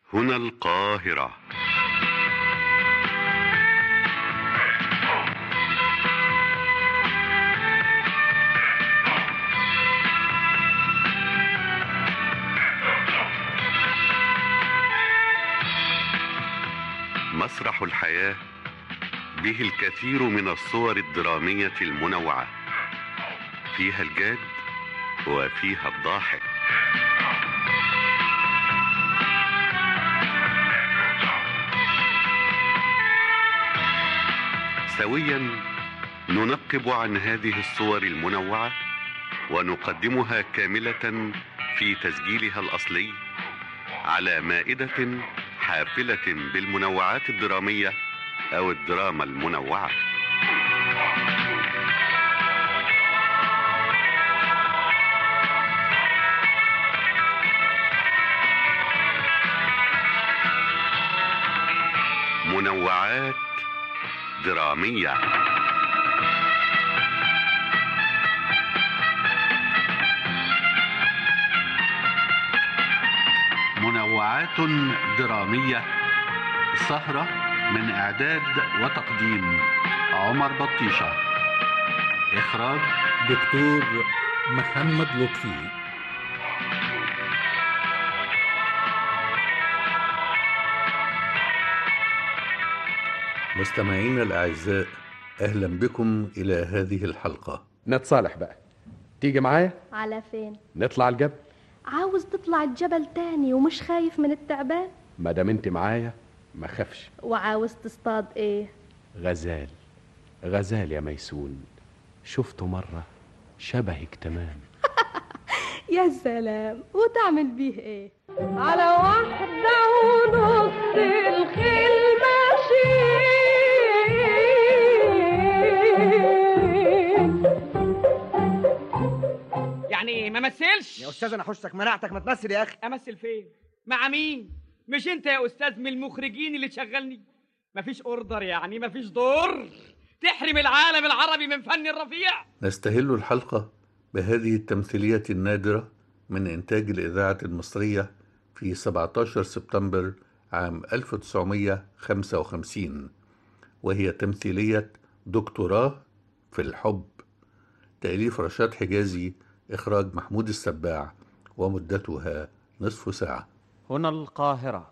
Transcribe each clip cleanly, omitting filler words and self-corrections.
هنا القاهرة. مسرح الحياة به الكثير من الصور الدرامية المنوعة، فيها الجاد وفيها الضاحك. سويا ننقب عن هذه الصور المنوعة ونقدمها كاملة في تسجيلها الأصلي على مائدة حافلة بالمنوعات الدرامية أو الدراما المنوعة. منوعات درامية. منوعات درامية، سهرة من إعداد وتقديم عمر بطيشة، إخراج دكتور محمد لطفي. مستمعينا الأعزاء، أهلا بكم إلى هذه الحلقة. نتصالح بقى، تيجي معايا؟ على فين؟ نطلع الجبل. عاوز تطلع الجبل تاني ومش خايف من التعبان؟ ما دام انت معايا ما خافش. وعاوز تصطاد ايه؟ غزال. غزال يا ميسون، شفته مرة شبهك تمام. يا سلام، وتعمل بيه ايه؟ على واحدة ونص الخيل ماشي، يعني ما مثلش يا استاذ؟ انا حشتك مناعتك، ما تمثل يا اخي. امثل فين؟ مع مين؟ مش انت يا استاذ من المخرجين اللي تشغلني؟ مفيش اوردر، يعني مفيش دور تحرم العالم العربي من فن الرفيع؟ نستهل الحلقة بهذه التمثيلية النادرة من إنتاج الإذاعة المصرية في 17 سبتمبر عام 1955، وهي تمثيلية دكتوراه في الحب، تأليف رشاد حجازي، إخراج محمود السباع، ومدتها نصف ساعة. هنا القاهرة.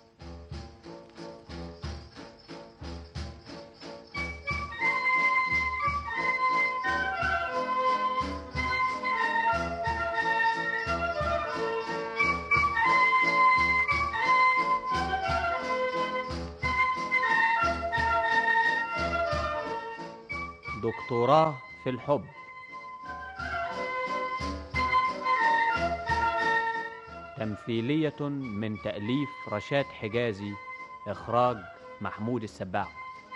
دكتوراه في الحب، تمثيلية من تأليف رشاد حجازي، إخراج محمود السباع.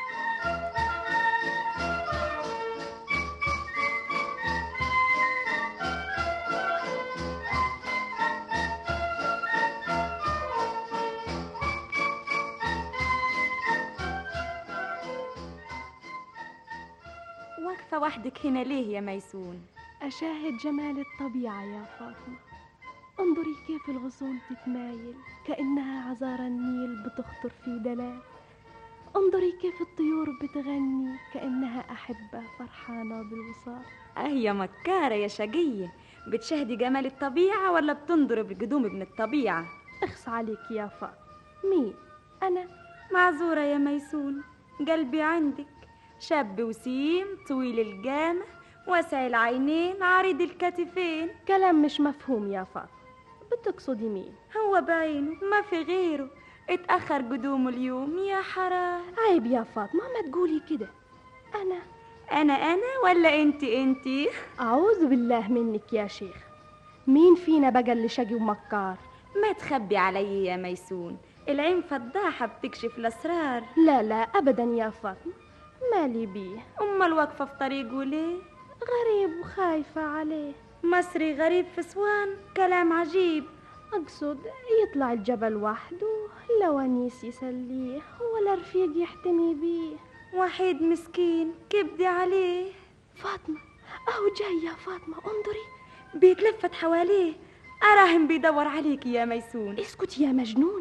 واقفة وحدك هنا ليه يا ميسون؟ أشاهد جمال الطبيعة يا فاطمة. انظري كيف الغصون تتمايل كأنها عذارى النيل بتخطر في دلال. انظري كيف الطيور بتغني كأنها أحبة فرحانة بالوصال. يا مكارة يا شقية، بتشاهدي جمال الطبيعة ولا بتنظري بالقدوم ابن الطبيعة؟ اخص عليك يا فاطمة. مين؟ أنا؟ معذورة يا ميسون، قلبي عندك، شاب وسيم طويل الجامة واسع العينين عريض الكتفين. كلام مش مفهوم يا فاطمة، بتقصدي مين؟ هو بعينه ما في غيره، اتأخر قدومه اليوم يا حرام. عيب يا فاطمة، ما تقولي كده. أنا ولا انتي؟ أعوذ بالله منك يا شيخ. مين فينا بقى اللي شقي ومكار؟ ما تخبي علي يا ميسون، العين فضاحة بتكشف الأسرار. لا أبدا يا فاطمة، مالي بيه. أمال واقفة في طريقه ليه؟ غريب وخايفة عليه. مصري غريب في سوان، كلام عجيب. أقصد يطلع الجبل وحده، لا ونيس يسليه ولا رفيق يحتمي بيه. وحيد مسكين كبدي عليه. فاطمة أهو جاي يا فاطمة، انظري بيتلفت حواليه، أراهن بيدور عليك يا ميسون. اسكت يا مجنون،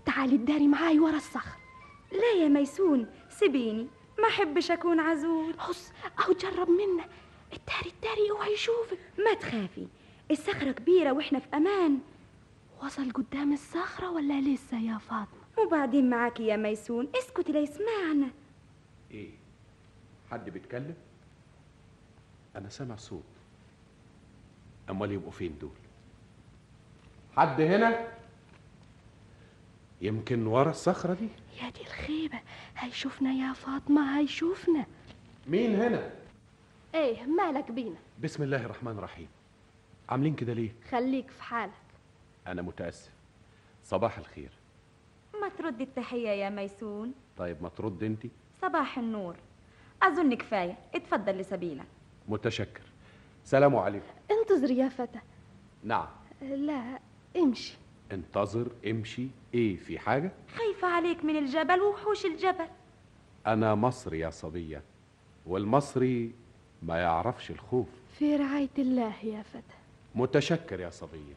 تعالي الداري معاي ورا الصخر. لا يا ميسون، سيبيني، ما أحبش أكون عزول. حس أهو جرب منا. الداري اوعي يشوفك. ما تخافي، الصخرة كبيرة وإحنا في أمان. وصل قدام الصخرة ولا لسه يا فاطمة؟ وبعدين معاكي يا ميسون، اسكتي لا يسمعنا. ايه، حد بيتكلم؟ انا سامع صوت. امال يبقوا فين دول؟ حد هنا؟ يمكن ورا الصخرة دي. يا دي الخيبة، هيشوفنا يا فاطمة، هيشوفنا. مين هنا؟ ايه مالك بينا؟ بسم الله الرحمن الرحيم. عاملين كده ليه؟ خليك في حالك. انا متأسف. صباح الخير. ما تردي التحية يا ميسون. طيب ما ترد انتي. صباح النور. أظن كفاية، اتفضل لسبيلك. متشكر. سلام عليكم. انتظر يا فتى. نعم. لا، امشي. انتظر، امشي، ايه في حاجة؟ خايفة عليك من الجبل ووحوش الجبل. انا مصري يا صبية، والمصري ما يعرفش الخوف. في رعاية الله يا فتى. متشكر يا صبية.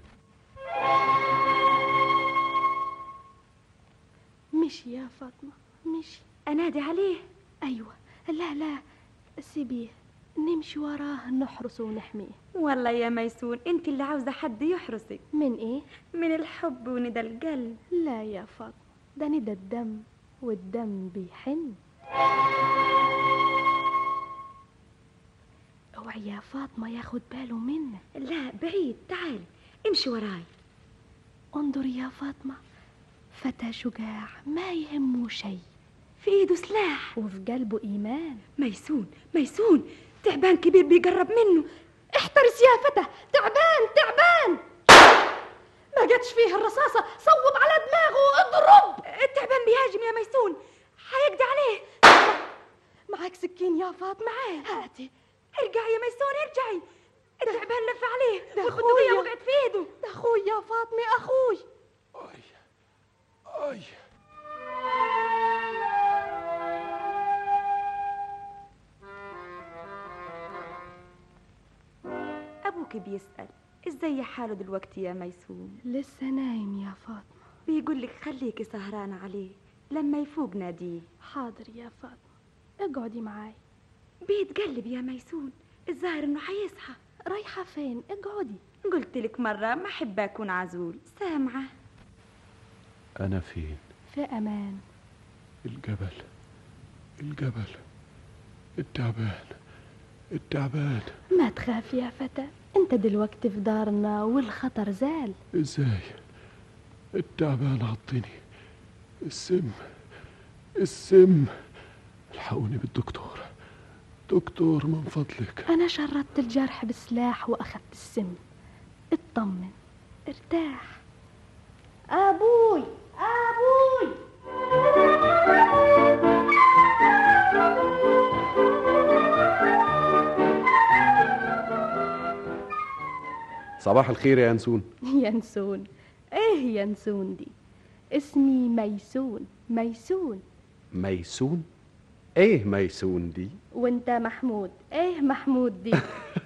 مشي يا فاطمة، مشي. أنادي عليه؟ أيوة. لا سيبيه، نمشي وراه نحرسه ونحميه. والله يا ميسون انت اللي عاوزة حد يحرسك. من ايه؟ من الحب وندى القلب. لا يا فاطمة، ده ندى الدم، والدم بيحن. اوعي يا فاطمة ياخد باله منا. لا بعيد، تعالي امشي وراي. انظري يا فاطمة، فتى شجاع ما يهمه شيء، في ايده سلاح وفي قلبه ايمان. ميسون تعبان كبير بيقرب منه. احترس يا فتى، تعبان. ما جاتش فيه الرصاصة، صوب على دماغه، اضرب. التعبان بيهاجم يا ميسون، هيقضي عليه. معاك سكين يا فاطمة؟ هاتي. ارجعي يا ميسون، ارجعي. التعبان لف عليه والبندقية والبندقية وقعت في ايده. ده اخوي يا فاطمة، اخوي. اي ابوك بيسأل ازاي حاله دلوقتي يا ميسون؟ لسه نايم يا فاطمة. بيقولك خليكي سهرانة عليه، لما يفوق ناديه. حاضر يا فاطمة، اقعدي معاي. بيتقلب يا ميسون، الظاهر انه حيصحى. رايحة فين؟ اقعدي. قلت لك مرة ما احب اكون عزول، سامعة؟ انا فين؟ في امان. الجبل، التعبان. ما تخاف يا فتى، انت دلوقتي في دارنا والخطر زال. ازاي؟ التعبان عضني. السم. الحقوني بالدكتور، دكتور من فضلك. انا شردت الجرح بسلاح واخدت السم. اطمن، ارتاح. ابوي. صباح الخير يا ينسون. ينسون؟ ايه ينسون دي؟ اسمي ميسون. ميسون؟ ايه ميسون دي؟ وانت محمود. ايه محمود دي؟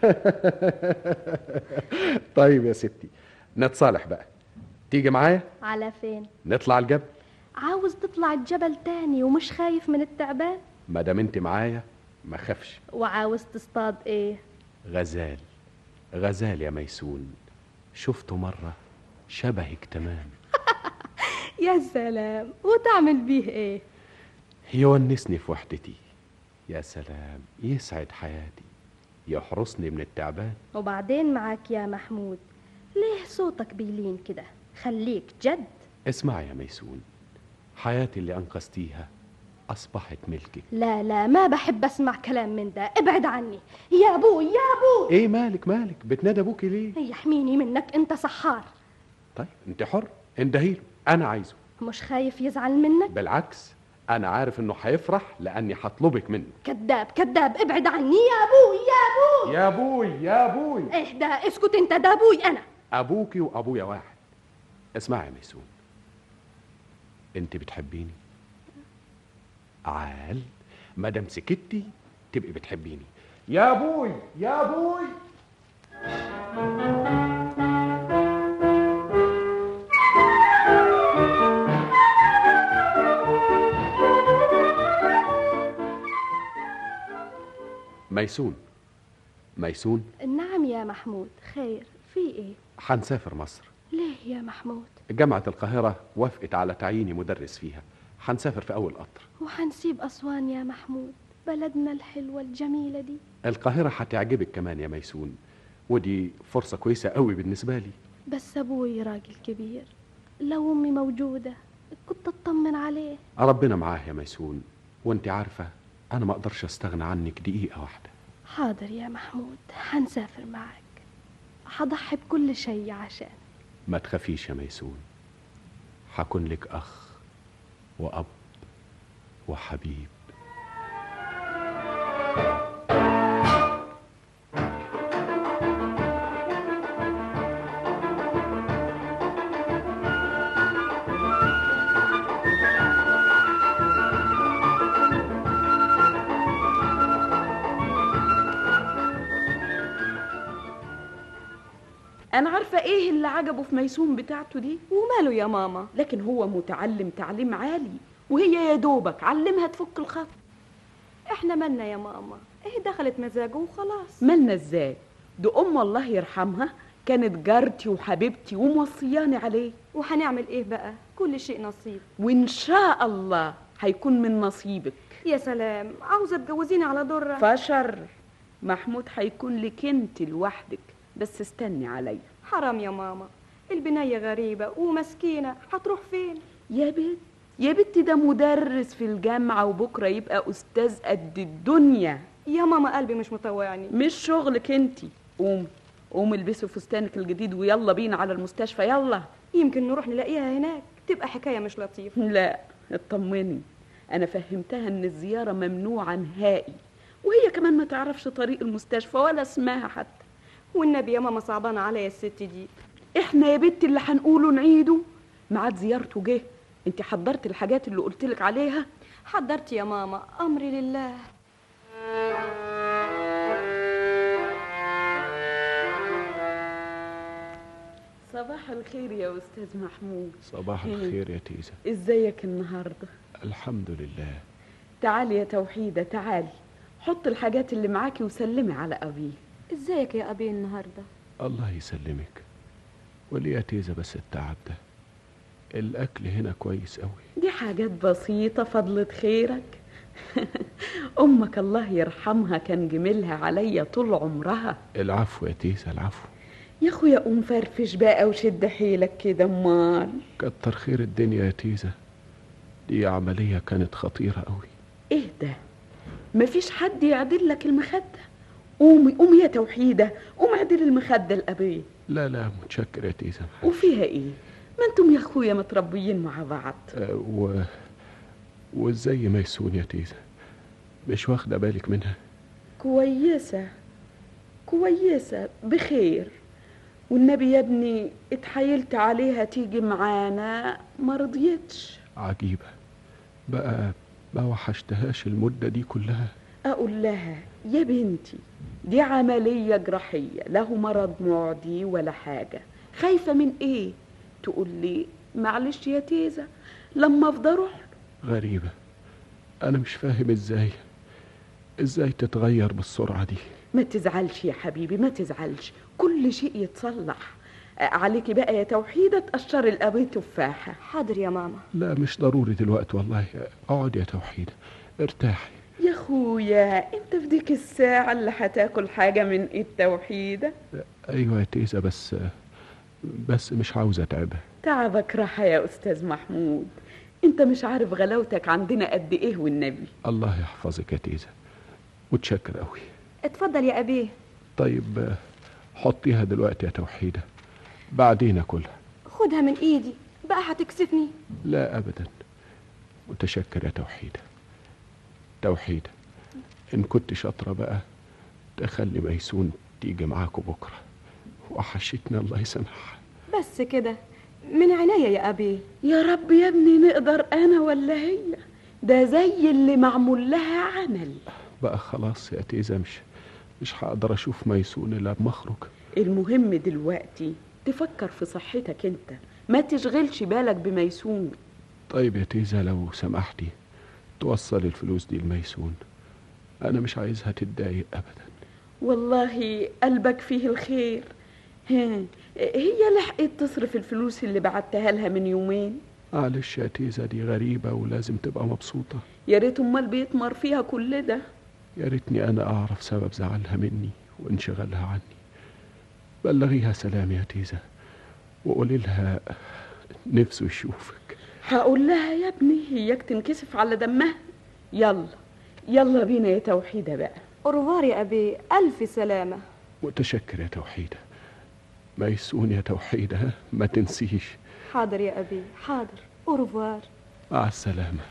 طيب يا ستي، نتصالح بقى. تيجي معايا؟ على فين؟ نطلع الجبل. عاوز تطلع الجبل تاني ومش خايف من التعبان؟ ما دام انت معايا ما خافش. وعاوز تصطاد ايه؟ غزال يا ميسون، شفته مرة شبهك تمام. يا سلام، وتعمل بيه ايه؟ يونسني في وحدتي. يا سلام، يسعد حياتي، يحرسني من التعبان. وبعدين معاك يا محمود، ليه صوتك بيلين كده؟ خليك جد. اسمع يا ميسون، حياتي اللي أنقذتيها أصبحت ملكي. لا ما بحب أسمع كلام من ده، ابعد عني. يا أبوي. إيه مالك بتنادى أبوكي ليه؟ يحميني منك، أنت سحار. طيب أنت حر، اندهيله، أنا عايزه. مش خايف يزعل منك؟ بالعكس، أنا عارف إنه هيفرح لأني هطلبك منه. كذاب، ابعد عني. يا أبوي. إيه ده؟ اسكت أنت، ده أبوي أنا. أبوكي وأبويا واحد. اسمعي يا ميسون، أنت بتحبيني؟ عال، مادام سكتي تبقي بتحبيني. يا أبوي. ميسون. ميسون، نعم يا محمود، خير، في ايه؟ حنسافر مصر. ليه يا محمود؟ جامعة القاهرة وافقت على تعييني مدرس فيها. حنسافر في أول قطر. وحنسيب أسوان يا محمود، بلدنا الحلوة الجميلة دي. القاهرة هتعجبك كمان يا ميسون، ودي فرصة كويسة قوي بالنسبة لي. بس أبوي راجل كبير، لو أمي موجودة كنت أطمن عليه. ربنا معاه يا ميسون، وانت عارفة أنا ما أقدرش أستغنى عنك دقيقة واحدة. حاضر يا محمود، حنسافر معك، حضحي بكل شيء عشان. ما تخافيش يا ميسون، حكون لك أخ وأب وحبيب. أنا عارفة إيه اللي عجبه في ميسون بتاعته دي. وماله يا ماما؟ لكن هو متعلم تعليم عالي، وهي يا دوبك علمها تفك الخط. احنا مالنا يا ماما، ايه دخلت مزاجه وخلاص. مالنا ازاي؟ دي الله يرحمها كانت جارتي وحبيبتي وموصياني عليه. وهنعمل ايه بقى؟ كل شيء نصيب، وإن شاء الله هيكون من نصيبك. يا سلام، عاوزة تجوزيني على ضرة؟ فشر، محمود هيكون لك انت لوحدك، بس استني عليا. حرام يا ماما، البنية غريبة ومسكينة، هتروح فين؟ يا بنت ده مدرس في الجامعة، وبكرة يبقى أستاذ قد الدنيا. يا ماما قلبي مش مطوعني. مش شغلك انت. قوم البسي فستانك الجديد ويلا بينا على المستشفى، يلا. يمكن نروح نلاقيها هناك، تبقى حكاية مش لطيفة. لا اطمني، أنا فهمتها إن الزيارة ممنوعة نهائي، وهي كمان ما تعرفش طريق المستشفى ولا اسمها حتى. والنبي يا ماما صعبانة عليا الست دي. احنا يا بنت اللي هنقوله نعيده. ميعاد زيارته جه، انت حضرت الحاجات اللي قلتلك عليها؟ حضرت يا ماما، أمري لله. صباح الخير يا أستاذ محمود. صباح الخير يا تيزة. ازيك النهاردة؟ الحمد لله. تعالي يا توحيدة، تعالي حط الحاجات اللي معاكي وسلمي على أبيه. ازيك يا أبي النهاردة؟ الله يسلمك. وليه يا تيزة بس التعب ده؟ الأكل هنا كويس قوي. دي حاجات بسيطة فضلة خيرك. أمك الله يرحمها كان جميلها عليا طول عمرها. العفو يا تيزة، العفو. يا أخويا قوم فرفش بقى وشد حيلك كده. امال كتر خير الدنيا يا تيزة، دي عملية كانت خطيرة قوي. ايه ده؟ مفيش حد يعدل لك المخدة؟ قومي يا توحيدة، قوم اعدل المخدة لأبيه. لا متشكر يا تيزة. وفيها ايه؟ ما انتم يا اخويا متربيين مع بعض. وازاي ميسون يا تيزة؟ مش واخدة بالك منها؟ كويسة بخير، والنبي يا ابني اتحايلت عليها تيجي معانا ما رضيتش. عجيبة بقى، ما وحشتهاش المدة دي كلها. أقول لها يا بنتي دي عملية جراحية، له مرض معدي ولا حاجة، خايفة من ايه؟ تقول لي معلش يا تيزة لما افضى اروح. غريبة، أنا مش فاهم ازاي تتغير بالسرعة دي. ما تزعلش يا حبيبي، ما تزعلش، كل شيء يتصلح. عليكي بقى يا توحيدة تقشري الأبي تفاحة. حاضر يا ماما. لا مش ضروري دلوقتي والله، اقعد يا توحيدة ارتاحي. يا اخويا انت في ديك الساعة اللي هتاكل حاجة من ايد توحيدة؟ ايوه يا تيزة، بس مش عاوزة اتعبها. تعبك راحة يا أستاذ محمود، انت مش عارف غلاوتك عندنا قد ايه والنبي. الله يحفظك يا تيزة، متشكر قوي. اتفضل يا أبيه. طيب حطيها دلوقتي يا توحيدة، بعدين اكلها. خدها من ايدي بقى، هتكسفني. لا ابدا، متشكر يا توحيدة. ان كنت شاطرة بقى تخلي ميسون تيجي معاكم بكرة، وحشتنا الله يسامحها. بس كده من عناية يا أبي. يا رب يا ابني نقدر أنا ولا هي، ده زي اللي معمول لها عمل. بقى خلاص يا تيزة، مش هقدر أشوف ميسون إلا لما أخرج. المهم دلوقتي تفكر في صحتك انت، ما تشغلش بالك بميسون. طيب يا تيزة لو سمحتي توصل الفلوس دي لميسون، أنا مش عايزها تتضايق أبدا. والله قلبك فيه الخير. هي لحقت تصرف الفلوس اللي بعتها لها من يومين؟ معلش يا تيزة، دي غريبة ولازم تبقى مبسوطة. يا ريت امال بيتمر فيها كل ده. يا ريتني أنا أعرف سبب زعلها مني وانشغالها عني. بلغيها سلام يا تيزة وقولي لها نفسه يشوفك. هقول لها يا ابني، هياك تنكسف على دمها. يلا يلا بينا يا توحيدة بقى. أوروار يا أبي، ألف سلامة. متشكر يا توحيدة. ميسون يا توحيدة، ما تنسيش. حاضر يا أبي حاضر. أوروار. مع السلامة.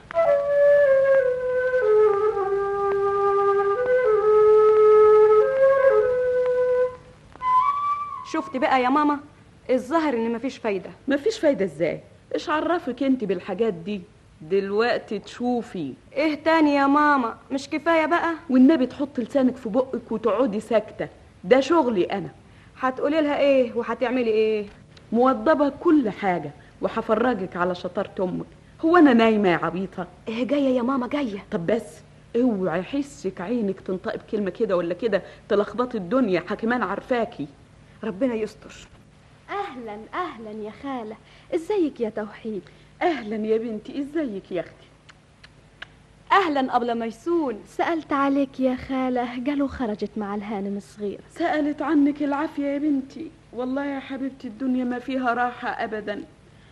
شفتي بقى يا ماما، الظاهر ان مفيش فايدة. مفيش فايدة ازاي؟ ايش عرفك انت بالحاجات دي؟ دلوقتي تشوفي. ايه تاني يا ماما؟ مش كفاية بقى؟ والنبي تحط لسانك في بقك وتقعدي ساكتة، ده شغلي انا. هتقولي لها ايه وهتعملي ايه؟ موضبة كل حاجة وهفرجك على شطارة امك. هو انا نايمة يا عبيطة؟ ايه جاية يا ماما جاية. طب بس اوعي حسك عينك تنطق بكلمة كده ولا كده تلخبطي الدنيا، حكمان عارفاكي. ربنا يستر. اهلا اهلا يا خالة، ازيك يا توحيد؟ اهلا يا بنتي، ازيك يا اختي؟ اهلا ابله ميسون. سألت عليك يا خالة، قالوا خرجت مع الهانم الصغيرة. سألت عنك العافية يا بنتي. والله يا حبيبتي الدنيا ما فيها راحة ابدا،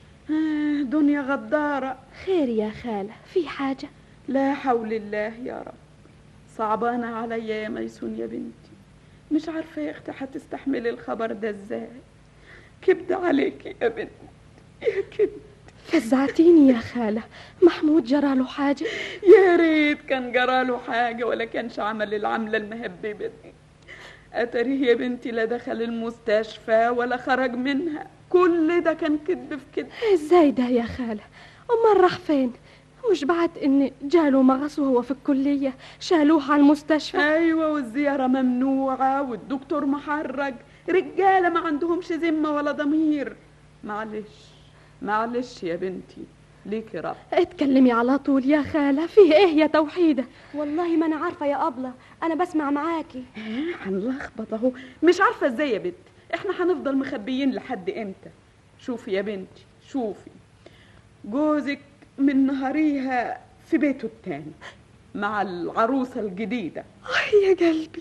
دنيا غدارة. خير يا خالة، في حاجة؟ لا حول الله يا رب. صعبانة عليا يا ميسون يا بنتي، مش عارفة يا اختي هتستحملي الخبر ده ازاي. كبد عليكي يا بنت، يا كبد. فزعتيني يا خالة، محمود جراله حاجة؟ يا ريت كان جراله حاجة ولا كانش عمل العملة المهببة دي. أتريه يا بنتي لا دخل المستشفى ولا خرج منها، كل ده كان كذب في كذب. ازاي ده يا خالة؟ امال راح فين؟ مش بعد ان جاله مغص وهو في الكلية شالوه على المستشفى؟ ايوه، والزيارة ممنوعة والدكتور محرج. رجالة ما عندهمش ذمة ولا ضمير. معلش معلش يا بنتي، ليكي رب. اتكلمي على طول يا خالة، فيه ايه يا توحيدة؟ والله ما انا عارفة يا أبلة، انا بسمع معاكي. هنلخبط اهو، مش عارفة ازاي يا بنت. احنا هنفضل مخبيين لحد امتى؟ شوفي يا بنتي شوفي، جوزك من نهاريها في بيته التاني مع العروسة الجديدة. يا قلبي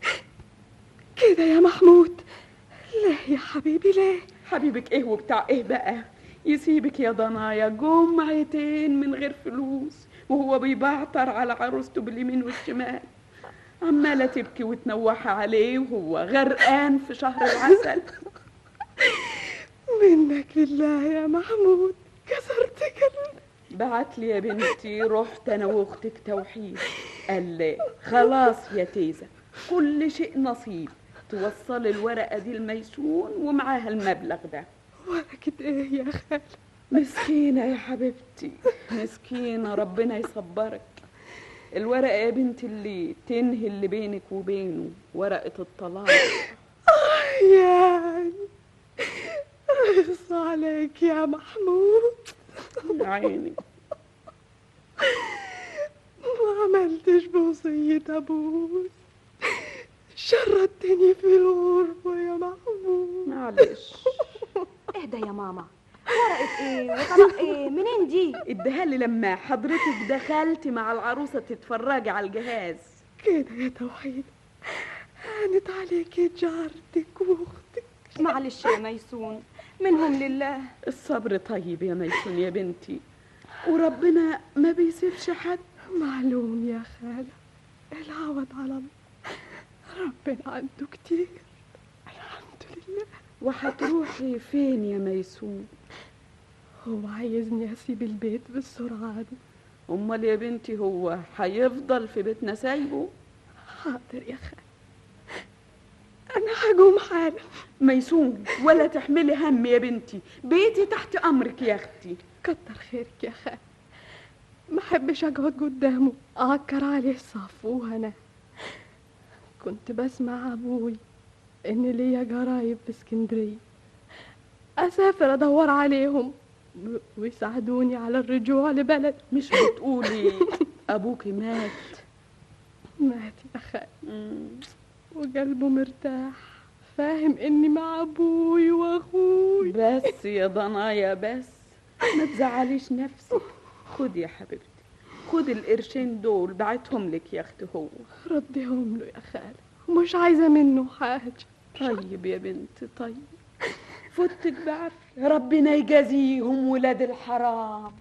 كده يا محمود. ليه يا حبيبي ليه؟ حبيبك ايه وبتاع ايه بقى؟ يسيبك يا ضنايا جمعتين من غير فلوس وهو بيبعتر على عروسته باليمين والشمال، عمالة تبكي وتنوحي عليه وهو غرقان في شهر العسل. منك لله يا محمود، كسرت قلبي. بعت لي يا بنتي، رحت انا واختك توحيد، قال لي خلاص يا تيزة كل شيء نصيب، توصل الورقة دي الميسون ومعاها المبلغ ده. ورقة ايه يا خالة؟ مسكينة يا حبيبتي مسكينة، ربنا يصبرك. الورقة يا بنتي اللي تنهي اللي بينك وبينه، ورقة الطلاق. يا اخص عليك يا محمود. عيني ما عملتش بوصية ابوس، شردتني في الغربة يا محمود. معلش. اهدى يا ماما، ورقة ايه وطلاق ايه؟ منين دي؟ اديها لي لما حضرتك دخلتي مع العروسة تتفرجي على الجهاز. كده يا توحيد، هانت عليكي جارتك واختك. معلش يا ميسون، منهم لله. الصبر طيب يا ميسون يا بنتي، وربنا ما بيسيبش حد. معلوم يا خالة، العوض على الله، ربنا عنده كتير. الحمد لله. وهتروحي فين يا ميسون؟ هو عايزني اسيب البيت بالسرعة دي. امال يا بنتي هو هيفضل في بيتنا سايبه؟ حاضر يا خالة، انا هقوم حالا. ميسون ولا تحملي هم يا بنتي، بيتي تحت امرك يا اختي. كتر خيرك يا خالة، ما احبش اقعد قدامه اعكر عليه صف وهنا. كنت بسمع ابوي ان ليا قرايب في اسكندريه، اسافر ادور عليهم ويساعدوني على الرجوع لبلد. مش بتقولي ابوكي مات؟ مات يا خالي وقلبه مرتاح، فاهم اني مع ابوي واخوي. بس يا ضنايا بس، ما تزعليش نفسك. خدي يا حبيبتي، خدي القرشين دول، بعتهم لك يا اختي. هو رديهم له يا خالي، مش عايزه منه حاجه. طيب يا بنتي طيب، فوتك بعافية، ربنا يجازيهم ولاد الحرام.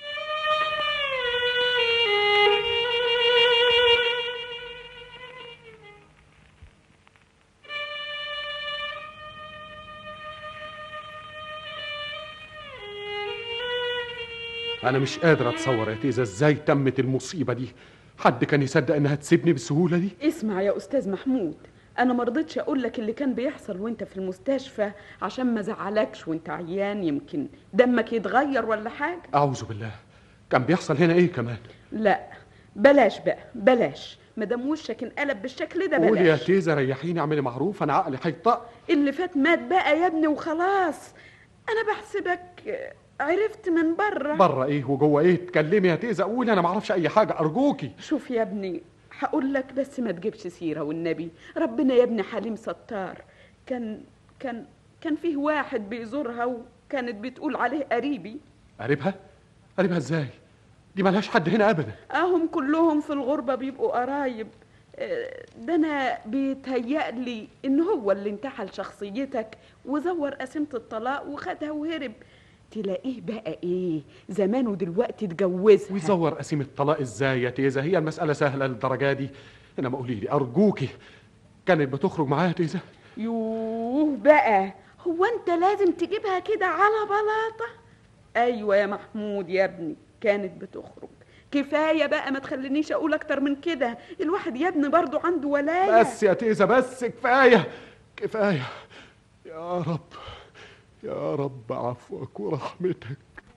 أنا مش قادر أتصور يا تيزة إزاي تمت المصيبة دي. حد كان يصدق إنها تسيبني بالسهولة دي؟ اسمع يا أستاذ محمود، أنا مرضتش أقول لك اللي كان بيحصل وأنت في المستشفى عشان ما زعلكش وأنت عيان، يمكن دمك يتغير ولا حاجة. أعوذ بالله، كان بيحصل هنا إيه كمان؟ لا بلاش بقى، بلاش، مادام وشك انقلب بالشكل ده بلاش. قولي يا تيزة، ريحيني، اعملي معروف، أنا عقلي هيطق. اللي فات مات بقى يا ابني وخلاص. أنا بحسبك عرفت من بره. بره ايه وجوه ايه؟ اتكلمي يا تيزة، قولي، انا ما اعرفش اي حاجه ارجوكي. شوف يا ابني، هقول لك بس ما تجيبش سيره والنبي، ربنا يا ابني حليم ستار. كان فيه واحد بيزورها وكانت بتقول عليه قريبي. قريبها ازاي؟ دي ملهاش حد هنا ابدا. هم كلهم في الغربه بيبقوا قرايب. ده انا بيتهيألي ان هو اللي انتحل شخصيتك وزور قسيمه الطلاق وخدها وهرب. تلاقيه بقى ايه زمانه دلوقتي اتجوزها. ويزور قسيمة الطلاق ازاي يا تيزة؟ هي المسألة سهلة للدرجة دي؟ انما قولي لي ارجوكي، كانت بتخرج معايا يا تيزة؟ يوه بقى، هو انت لازم تجيبها كده على بلاطة؟ ايوه يا محمود يا ابني، كانت بتخرج. كفاية بقى، ما تخلينيش اقول اكتر من كده، الواحد يا ابني برضو عنده ولاية. بس يا تيزة بس، كفاية كفاية. يا رب يا رب عفوك ورحمتك.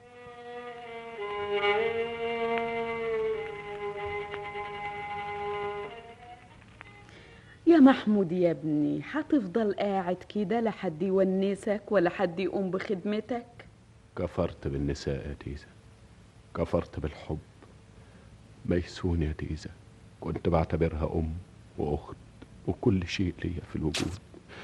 يا محمود يا ابني، هتفضل قاعد كده لا حد يونسك ولا حد يقوم بخدمتك؟ كفرت بالنساء يا تيزة، كفرت بالحب. ميسون يا تيزة كنت بعتبرها أم وأخت وكل شيء ليا في الوجود،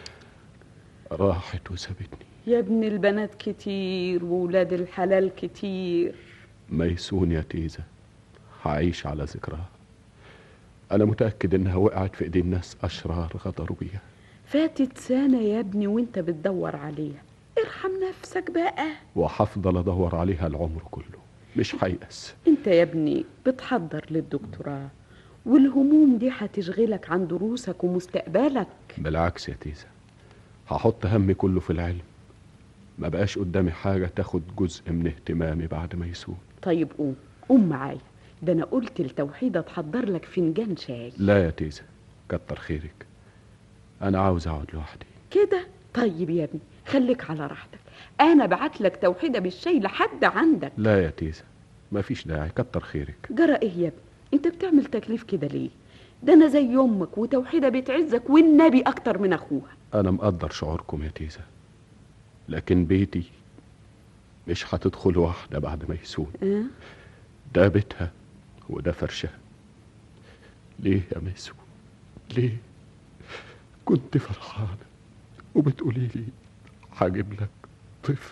راحت وسابتني. يا ابن البنات كتير وولاد الحلال كتير. ميسون يا تيزة، هعيش على ذكرها. أنا متأكد إنها وقعت في إيدين ناس أشرار غدروا بيها. فاتت سنة يا ابني وانت بتدور عليها، ارحم نفسك بقى. وهفضل أدور عليها العمر كله، مش هيأس. انت يا ابني بتحضر للدكتوراه، والهموم دي هتشغلك عن دروسك ومستقبلك. بالعكس يا تيزة، هحط همي كله في العلم، ما بقاش قدامي حاجة تاخد جزء من اهتمامي بعد ما يسون. طيب قوم معايا، ده انا قلت لتوحيدة تحضر لك فنجان شاي. لا يا تيزة، كتر خيرك، انا عاوز اقعد لوحدي كده. طيب يا ابني خليك على راحتك، انا بعت لك توحيدة بالشاي لحد عندك. لا يا تيزة، مفيش داعي، كتر خيرك. جرى ايه يا ابني؟ انت بتعمل تكليف كده ليه؟ ده انا زي امك وتوحيدة بتعزك والنبي اكتر من اخوها. انا مقدر شعوركم يا تيزة، لكن بيتي مش هتدخل واحدة بعد ما يسون. ده بيتها وده فرشها. ليه يا ميسون ليه؟ كنت فرحانة وبتقولي لي هجيب لك طفل،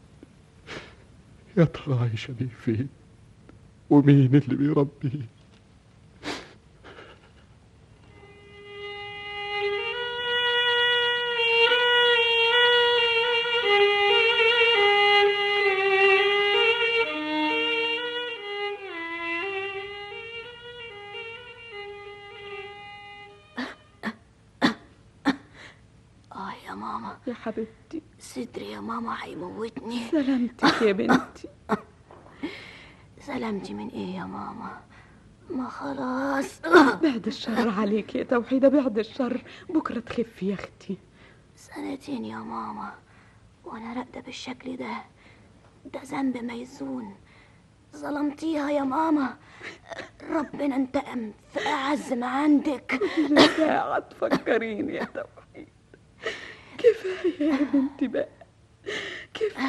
يا ترى عايشة دي فين ومين اللي بيربيه؟ يا ماما يا حبيبتي، صدري يا ماما هيموتني. سلامتك يا بنتي. سلامتي من ايه يا ماما؟ ما خلاص. بعد الشر عليك يا توحيدة، بعد الشر، بكرة تخف يا اختي. 2 يا ماما وانا راقدة بالشكل ده ذنب ميزون. ظلمتيها يا ماما، ربنا انتقم في اعز ما عندك. ساعة تفكريني يا توحيد. كفاية يا بنتي بقى،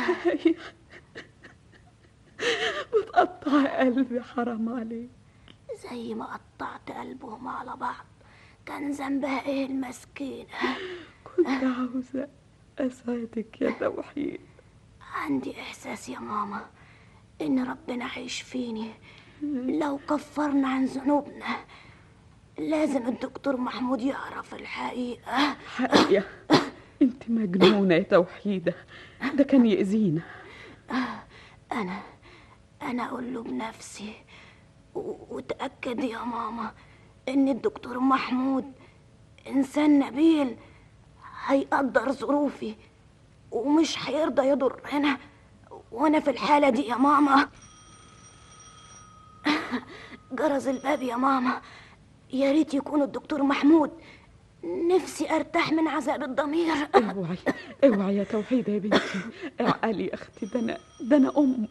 كفاية، بتقطع قلبي، حرام عليك. زي ما قطعت قلبهم على بعض. كان ذنبها ايه المسكينة؟ كنت عاوزة أسعدك يا توحيد. عندي إحساس يا ماما إن ربنا هيشفيني لو كفرنا عن ذنوبنا. لازم الدكتور محمود يعرف الحقيقة. حقيقة؟ انت مجنونة يا توحيدة، ده كان يأذينا. أنا أقول له بنفسي. وتأكد يا ماما إن الدكتور محمود إنسان نبيل، هيقدر ظروفي ومش هيرضى يضرنا. وأنا في الحالة دي يا ماما. جرس الباب يا ماما، يا ريت يكون الدكتور محمود. نفسي ارتاح من عذاب الضمير. اوعي اوعي يا توحيدة يا بنتي، اعقلي يا اختي، ده انا امك.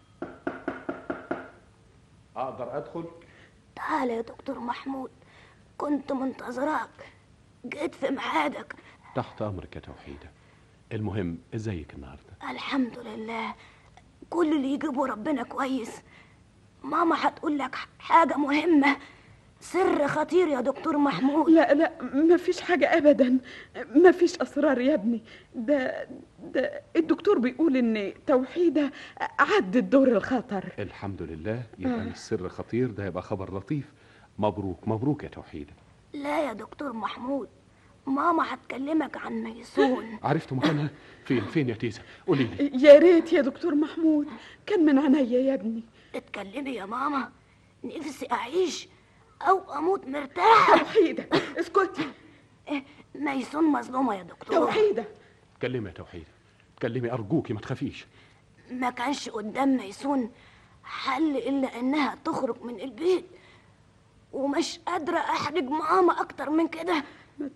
اقدر ادخل؟ تعال يا دكتور محمود، كنت منتظراك، جيت في ميعادك. تحت امرك يا توحيدة. المهم ازيك النهارده؟ الحمد لله، كل اللي يجيبه ربنا كويس. ماما هتقول لك حاجة مهمة، سر خطير يا دكتور محمود. لا مفيش حاجة أبدا، مفيش أسرار يا ابني. ده الدكتور بيقول إن توحيدة عدت دور الخطر. الحمد لله. يبقى مش سر خطير، ده يبقى خبر لطيف. مبروك مبروك يا توحيدة. لا يا دكتور محمود، ماما هتكلمك عن ميسون. عرفتوا مكانها؟ فين يا تيزة؟ قولي لي. يا ريت يا دكتور محمود، كان من عينيا يا ابني. اتكلمي يا ماما، نفسي أعيش أو أموت مرتاحة. توحيدة اسكتي. ميسون مظلومة يا دكتور. توحيدة اتكلمي يا توحيدة، اتكلمي أرجوكي، ما تخافيش. ما كانش قدام ميسون حل إلا إنها تخرج من البيت، ومش قادرة أحرج ماما أكتر من كده. ما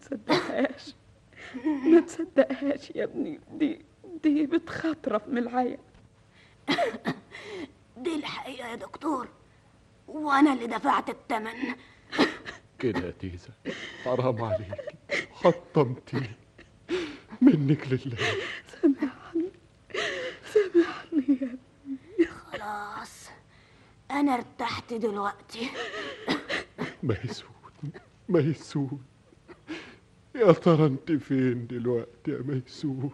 تصدقهاش يا ابني، دي بتخطرف من العيا. دي الحقيقة يا دكتور، وأنا اللي دفعت الثمن. كده يا تيزة، حرام عليك، حطمتي منك لله. سامحني يا ابني. خلاص أنا ارتحت دلوقتي. ميسون، يا ترى انت فين دلوقتي يا ميسون؟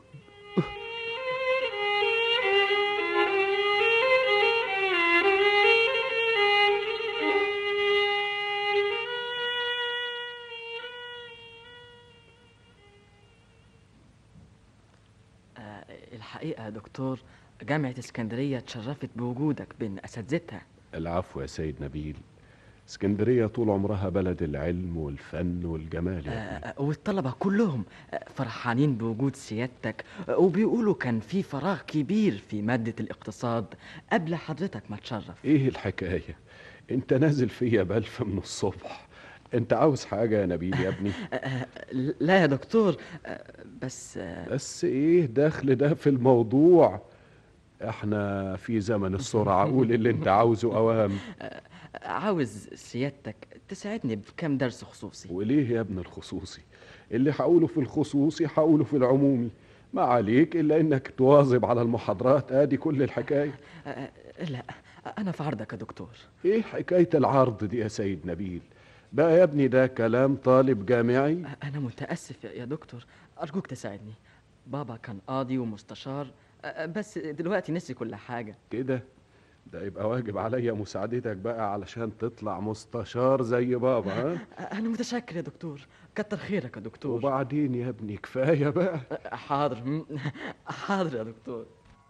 الحقيقة يا دكتور، جامعة اسكندرية اتشرفت بوجودك بين أساتذتها. العفو يا سيد نبيل. اسكندرية طول عمرها بلد العلم والفن والجمال يا والطلبة كلهم فرحانين بوجود سيادتك، وبيقولوا كان في فراغ كبير في مادة الاقتصاد قبل حضرتك ما تشرف. ايه الحكاية؟ انت نازل فيا بلف من الصبح. انت عاوز حاجة يا نبيل يا ابني؟ لا يا دكتور، بس ايه دخل ده في الموضوع؟ احنا في زمن السرعة. قول اللي انت عاوزه اوام. عاوز سيادتك تساعدني بكام درس خصوصي. وليه يا ابن الخصوصي؟ اللي هقوله في الخصوصي هقوله في العمومي. ما عليك الا انك تواظب على المحاضرات، ادي كل الحكاية. لا انا في عرضك يا دكتور. ايه حكاية العرض دي يا سيد نبيل؟ بقى يا ابني ده كلام طالب جامعي. انا متأسف يا دكتور، ارجوك تساعدني. بابا كان قاضي ومستشار، بس دلوقتي نسي كل حاجة. كده؟ ده يبقى واجب عليا مساعدتك بقى علشان تطلع مستشار زي بابا. ها؟ انا متشكر يا دكتور، كتر خيرك يا دكتور. وبعدين يا ابني كفاية بقى. حاضر حاضر يا دكتور.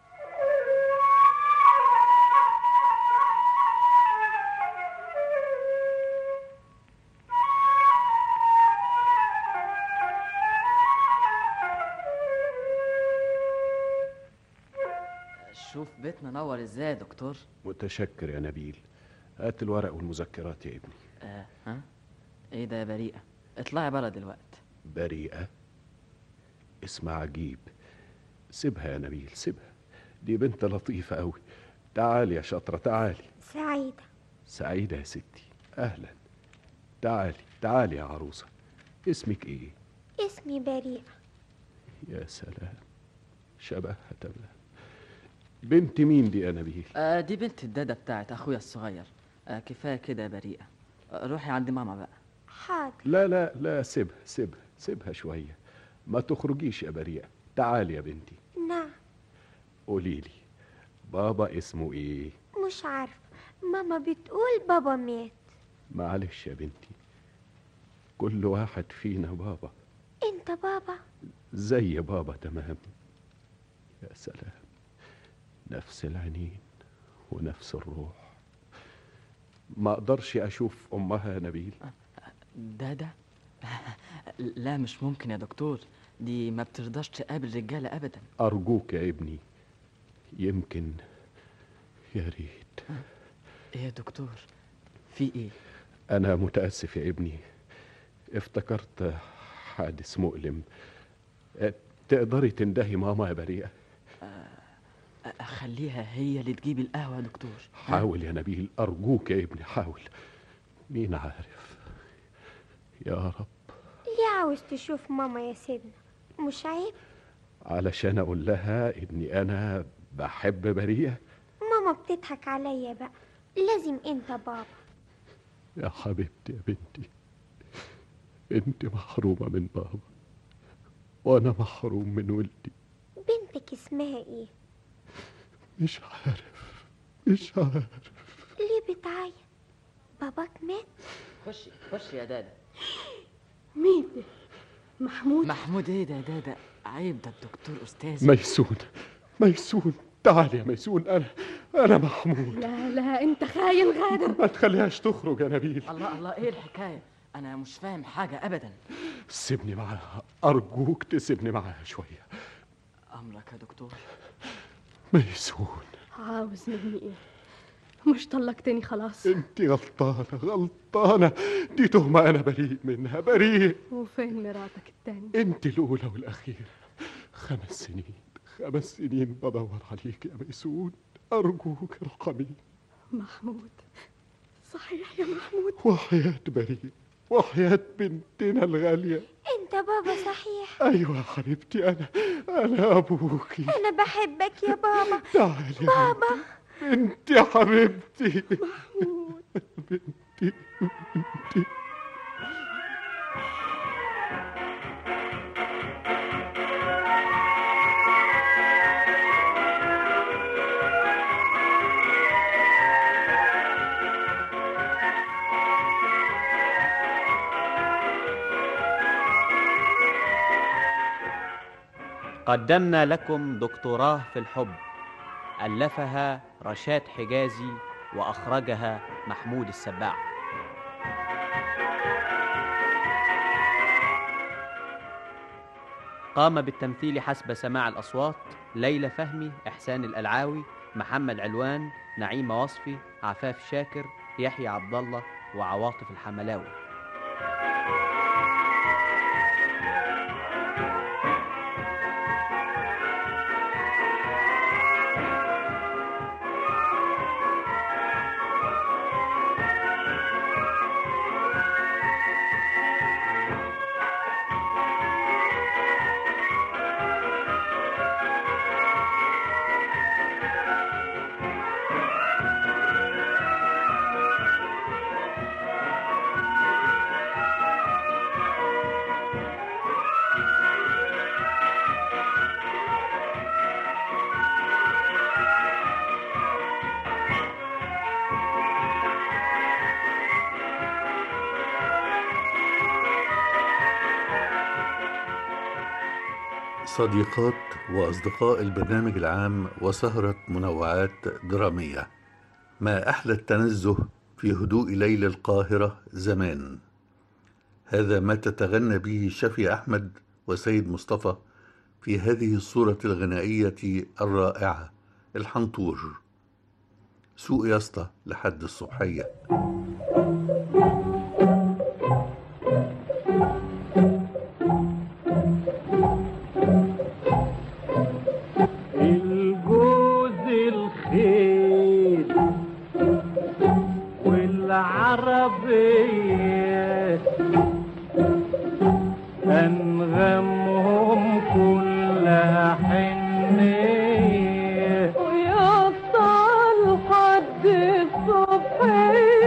شوف بيتنا نور ازاي يا دكتور. متشكر يا نبيل. هات الورق والمذكرات يا ابني. ها؟ ايه ده يا بريئة؟ اطلعي بره دلوقتي. بريئة؟ اسم عجيب. سيبها يا نبيل، سيبها. دي بنت لطيفة قوي. تعالي يا شاطرة، تعالي. سعيدة يا ستي، اهلا. تعالي يا عروسة. اسمك ايه؟ اسمي بريئة. يا سلام، شبهها تمام. بنت مين دي يا نبيل؟ دي بنت الدادة بتاعت اخويا الصغير. كفاية كده يا بريئة. روحي عند ماما بقى. حاضر. لا لا لا، سيبها شوية. ما تخرجيش يا بريئة. تعالي يا بنتي. نعم. قوليلي بابا اسمه ايه؟ مش عارفة، ماما بتقول بابا مات. معلش يا بنتي، كل واحد فينا بابا. انت بابا؟ زي بابا تمام. يا سلام، نفس العينين ونفس الروح. ما اقدرش اشوف امها يا نبيل. ده لا مش ممكن يا دكتور، دي ما بترضاش تقابل رجالة ابدا. ارجوك يا ابني، يمكن. يا ريت. ايه يا دكتور، في ايه؟ انا متاسف يا ابني، افتكرت حادث مؤلم. تقدري تندهي ماما يا بريئة؟ اخليها هي اللي تجيب القهوة يا دكتور. حاول يا نبيل، ارجوك يا ابني حاول. مين عارف. يا رب. ليه عاوز تشوف ماما يا سيدنا؟ مش عيب؟ علشان اقول لها اني انا بحب بريئة. ماما بتضحك عليا بقى، لازم انت بابا. يا حبيبتي يا بنتي، انت محرومة من بابا وانا محروم من ولدي. بنتك اسمها ايه؟ مش عارف. ليه بتعيط؟ باباك مات؟ خشي يا دادا. مين ده؟ محمود ايه ده يا دادا؟ عيب، ده الدكتور استاذ. ميسون، تعالي يا ميسون. انا محمود. لا انت خاين غادر. ما تخليهاش تخرج يا نبيل. الله ايه الحكاية؟ انا مش فاهم حاجة ابدا. سيبني معاها، ارجوك تسيبني معاها شوية. امرك يا دكتور. ميسون، عاوز مني ايه؟ مش طلقتني خلاص؟ انت غلطانة. دي تهمة انا بريء منها، بريء. وفين مراتك التانية؟ انت الاولى والاخيرة. 5 سنين بدور عليك يا ميسون، ارجوك ارحميني. محمود، صحيح يا محمود؟ وحياة بريء، وحياة بنتنا الغالية. انت بابا صحيح؟ ايوه يا حبيبتي، انا ابوكي. انا بحبك يا بابا. تعالي بابا. انت يا حبيبتي. محمود بنتي. قدمنا لكم دكتوراه في الحب، ألفها رشاد حجازي وأخرجها محمود السباع. قام بالتمثيل حسب سماع الأصوات ليلى فهمي، إحسان الألعاوي، محمد علوان، نعيمة وصفي، عفاف شاكر، يحيى عبد الله، وعواطف الحملاوي. صديقات وأصدقاء البرنامج العام وسهرة منوعات درامية، ما أحلى التنزه في هدوء ليل القاهرة زمان. هذا ما تتغنى به شفي أحمد وسيد مصطفى في هذه الصورة الغنائية الرائعة، الحنطور. سوق يسطا لحد الصبحية. العربية أنغمهم كلها حنية ويفضل حد الصبحية.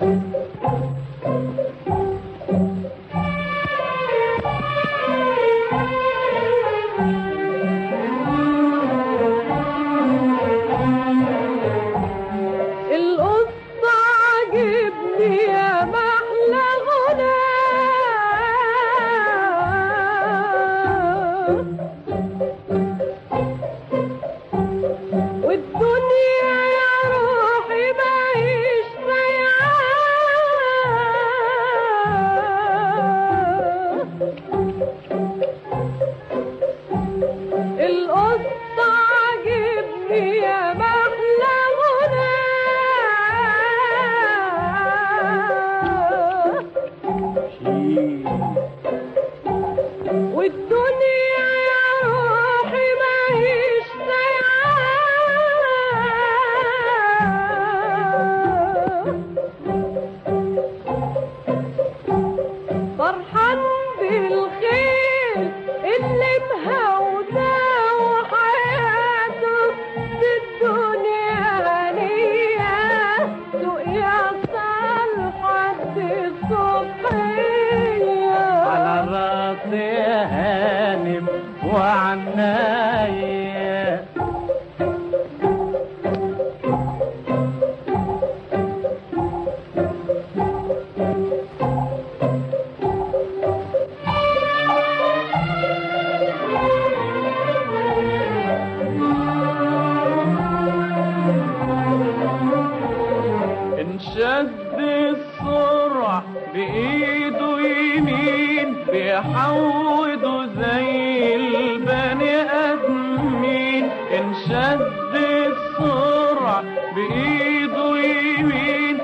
شد السرعة بإيده يمين بيحوده زي البني آدمين. إن شد السرعة بإيده يمين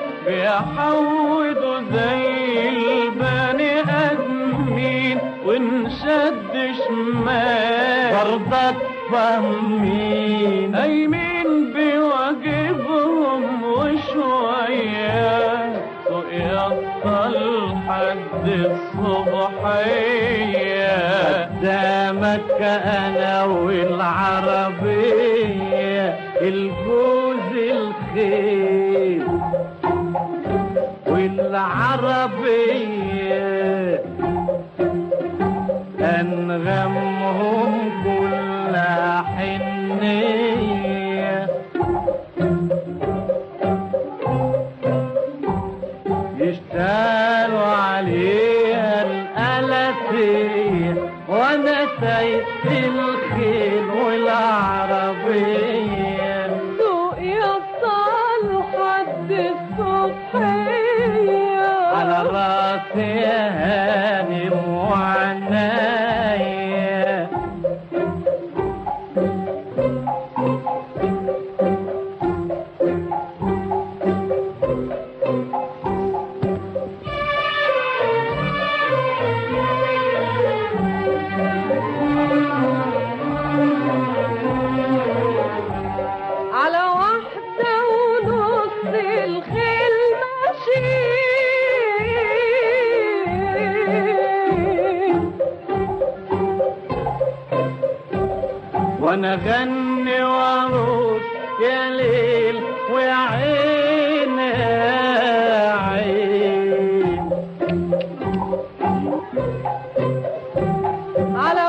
بيحوده زي البني آدمين. وإن شد شمال برضك فاهمين أيمين بيواجبهم وشوية يوصل حد الصبحية. قدامك أنا والعربية الجوز الخير والعربية أنغمهم كل حنية. يشتغلوا عليها الآلاتية وأنا سايق الخيل والعربية. سوق يوصل حد الصبحية على راسي يا هانم وعناية. على 1:30 الخيل ماشي وانا غني وارقص يا ليل ويا عين يا عين. على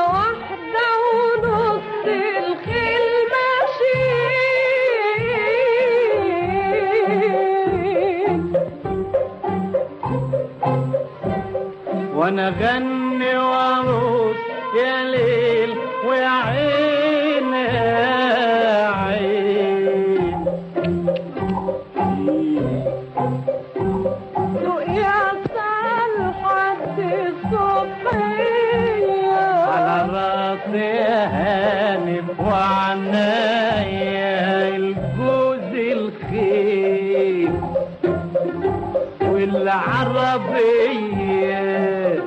1:30 الخيل ماشي وانا غني وارقص يا ليل ويا عين يا عين. سوق يوصل حد الصبحية على راسي يا هانم وعناية الجوز الخيل والعربية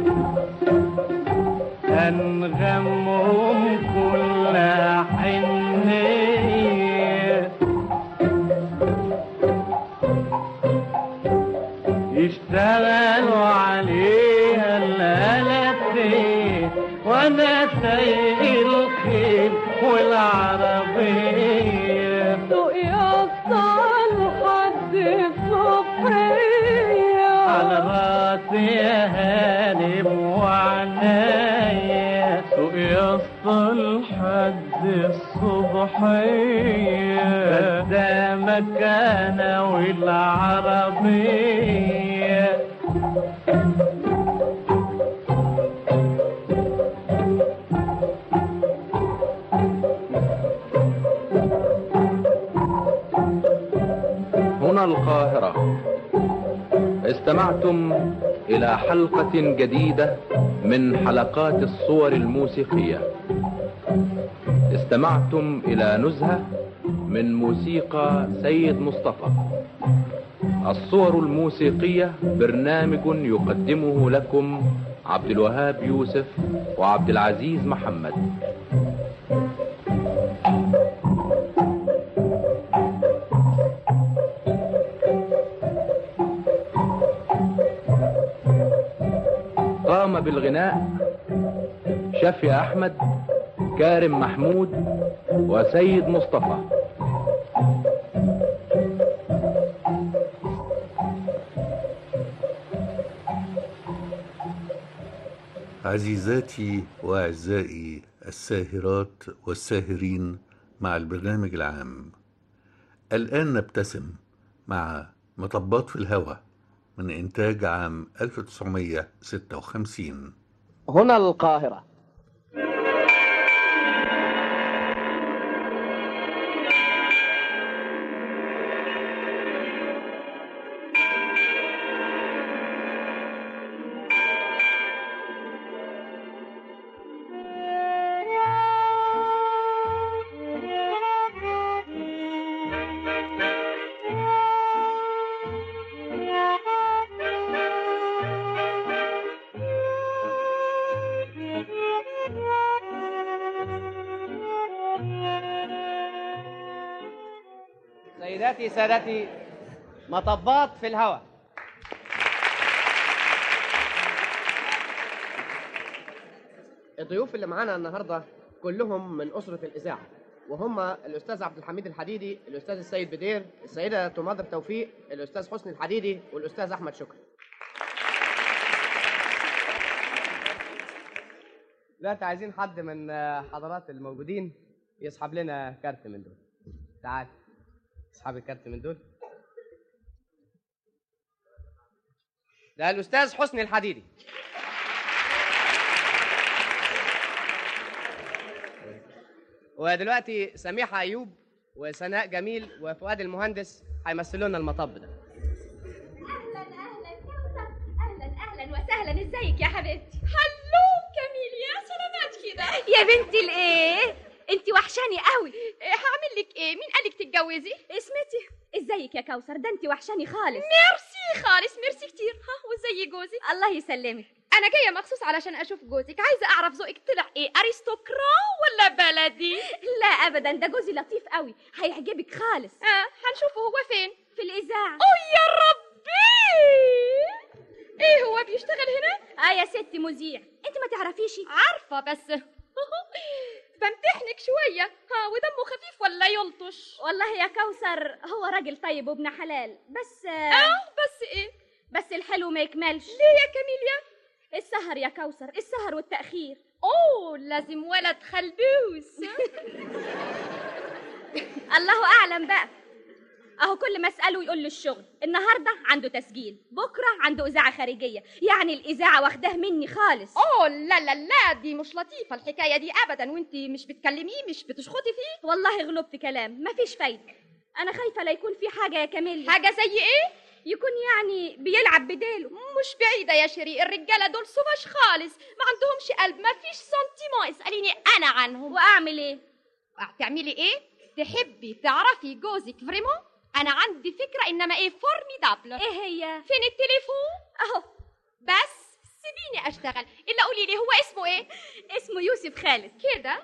أنغمهم كل حنية. يشتغلوا عليها الآلاتية وأنا سايق الخيل والعربية. سوق يوصل حد الصبحية يا هانم وعنايا سوق يا اسطى لحد الصبحية قدامك انا والعربية. هنا القاهرة. استمعتم إلى حلقة جديدة من حلقات الصور الموسيقية. استمعتم إلى نزهة من موسيقى سيد مصطفى. الصور الموسيقية برنامج يقدمه لكم عبد الوهاب يوسف وعبد العزيز محمد. قام بالغناء شفي أحمد، كارم محمود، وسيد مصطفى. عزيزاتي وأعزائي الساهرات والساهرين مع البرنامج العام، الآن نبتسم مع مطبات في الهوى من إنتاج عام 1956. هنا القاهرة. سيداتي سادتي، مطبات في الهواء. الضيوف اللي معانا النهارده كلهم من أسرة الإذاعة، وهم الأستاذ عبد الحميد الحديدي، الأستاذ السيد بدير، السيدة تماضر توفيق، الأستاذ حسني الحديدي، والأستاذ أحمد شكري. دلوقتي عايزين حد من حضرات الموجودين يسحب لنا كارت من دول. تعال اسحب الكارت من دول. ده الأستاذ حسني الحديدي. ودلوقتي سميحة أيوب وسناء جميل وفؤاد المهندس هيمثلوا لنا المطب ده. اهلا وسهلا. ازيك يا حبيبتي؟ هلو كاميليا، سلامات كده يا بنتي الايه، انت وحشاني قوي. هعمل لك ايه؟ مين قالك تتجوزي؟ اسمتي. ازيك يا كوثر؟ ده انت وحشاني خالص. ميرسي خالص، ميرسي كتير. ها، وازاي جوزك؟ الله يسلمك. انا جايه مخصوص علشان اشوف جوزك، عايزه اعرف ذوقك طلع ايه، ارستقرا ولا بلدي؟ لا ابدا، ده جوزي لطيف قوي، هيعجبك خالص. هنشوفه. هو فين؟ في الاذاعه. يا ربي، ايه هو بيشتغل هنا؟ يا ست مذيع. انت ما تعرفيش؟ عارفه بس بمتحنك شويه. ودمه خفيف ولا يلطش؟ والله يا كوثر هو راجل طيب وابن حلال، بس بس ايه؟ بس الحلو ما يكملش. ليه يا كاميليا؟ السهر يا كوثر، السهر والتأخير. لازم ولد خلبوس. الله أعلم بقى. أهو كل ما أسأله يقول لي الشغل، النهاردة عنده تسجيل، بكرة عنده إذاعة خارجية، يعني الإذاعة واخداه مني خالص. لا لا لا، دي مش لطيفة الحكاية دي أبدا، وانتي مش بتكلميه، مش بتشخطي فيه. والله غلبت كلام، مفيش فايدة. أنا خايفة لا يكون في حاجة يا كاميليا. حاجة زي إيه؟ يكون يعني بيلعب بديله. مش بعيدة يا شيري، الرجالة دول سماش خالص، ما عندهمش قلب، ما فيش سنتيمون. اسأليني أنا عنهم. وأعمل إيه؟ تعملي إيه؟ تحبي تعرفي جوزك فريمون؟ أنا عندي فكرة إنما إيه فورميدابل. إيه هي؟ فين التليفون؟ أهو. بس سيبيني أشتغل، إلا قولي لي هو اسمه إيه؟ اسمه يوسف خالد. كده؟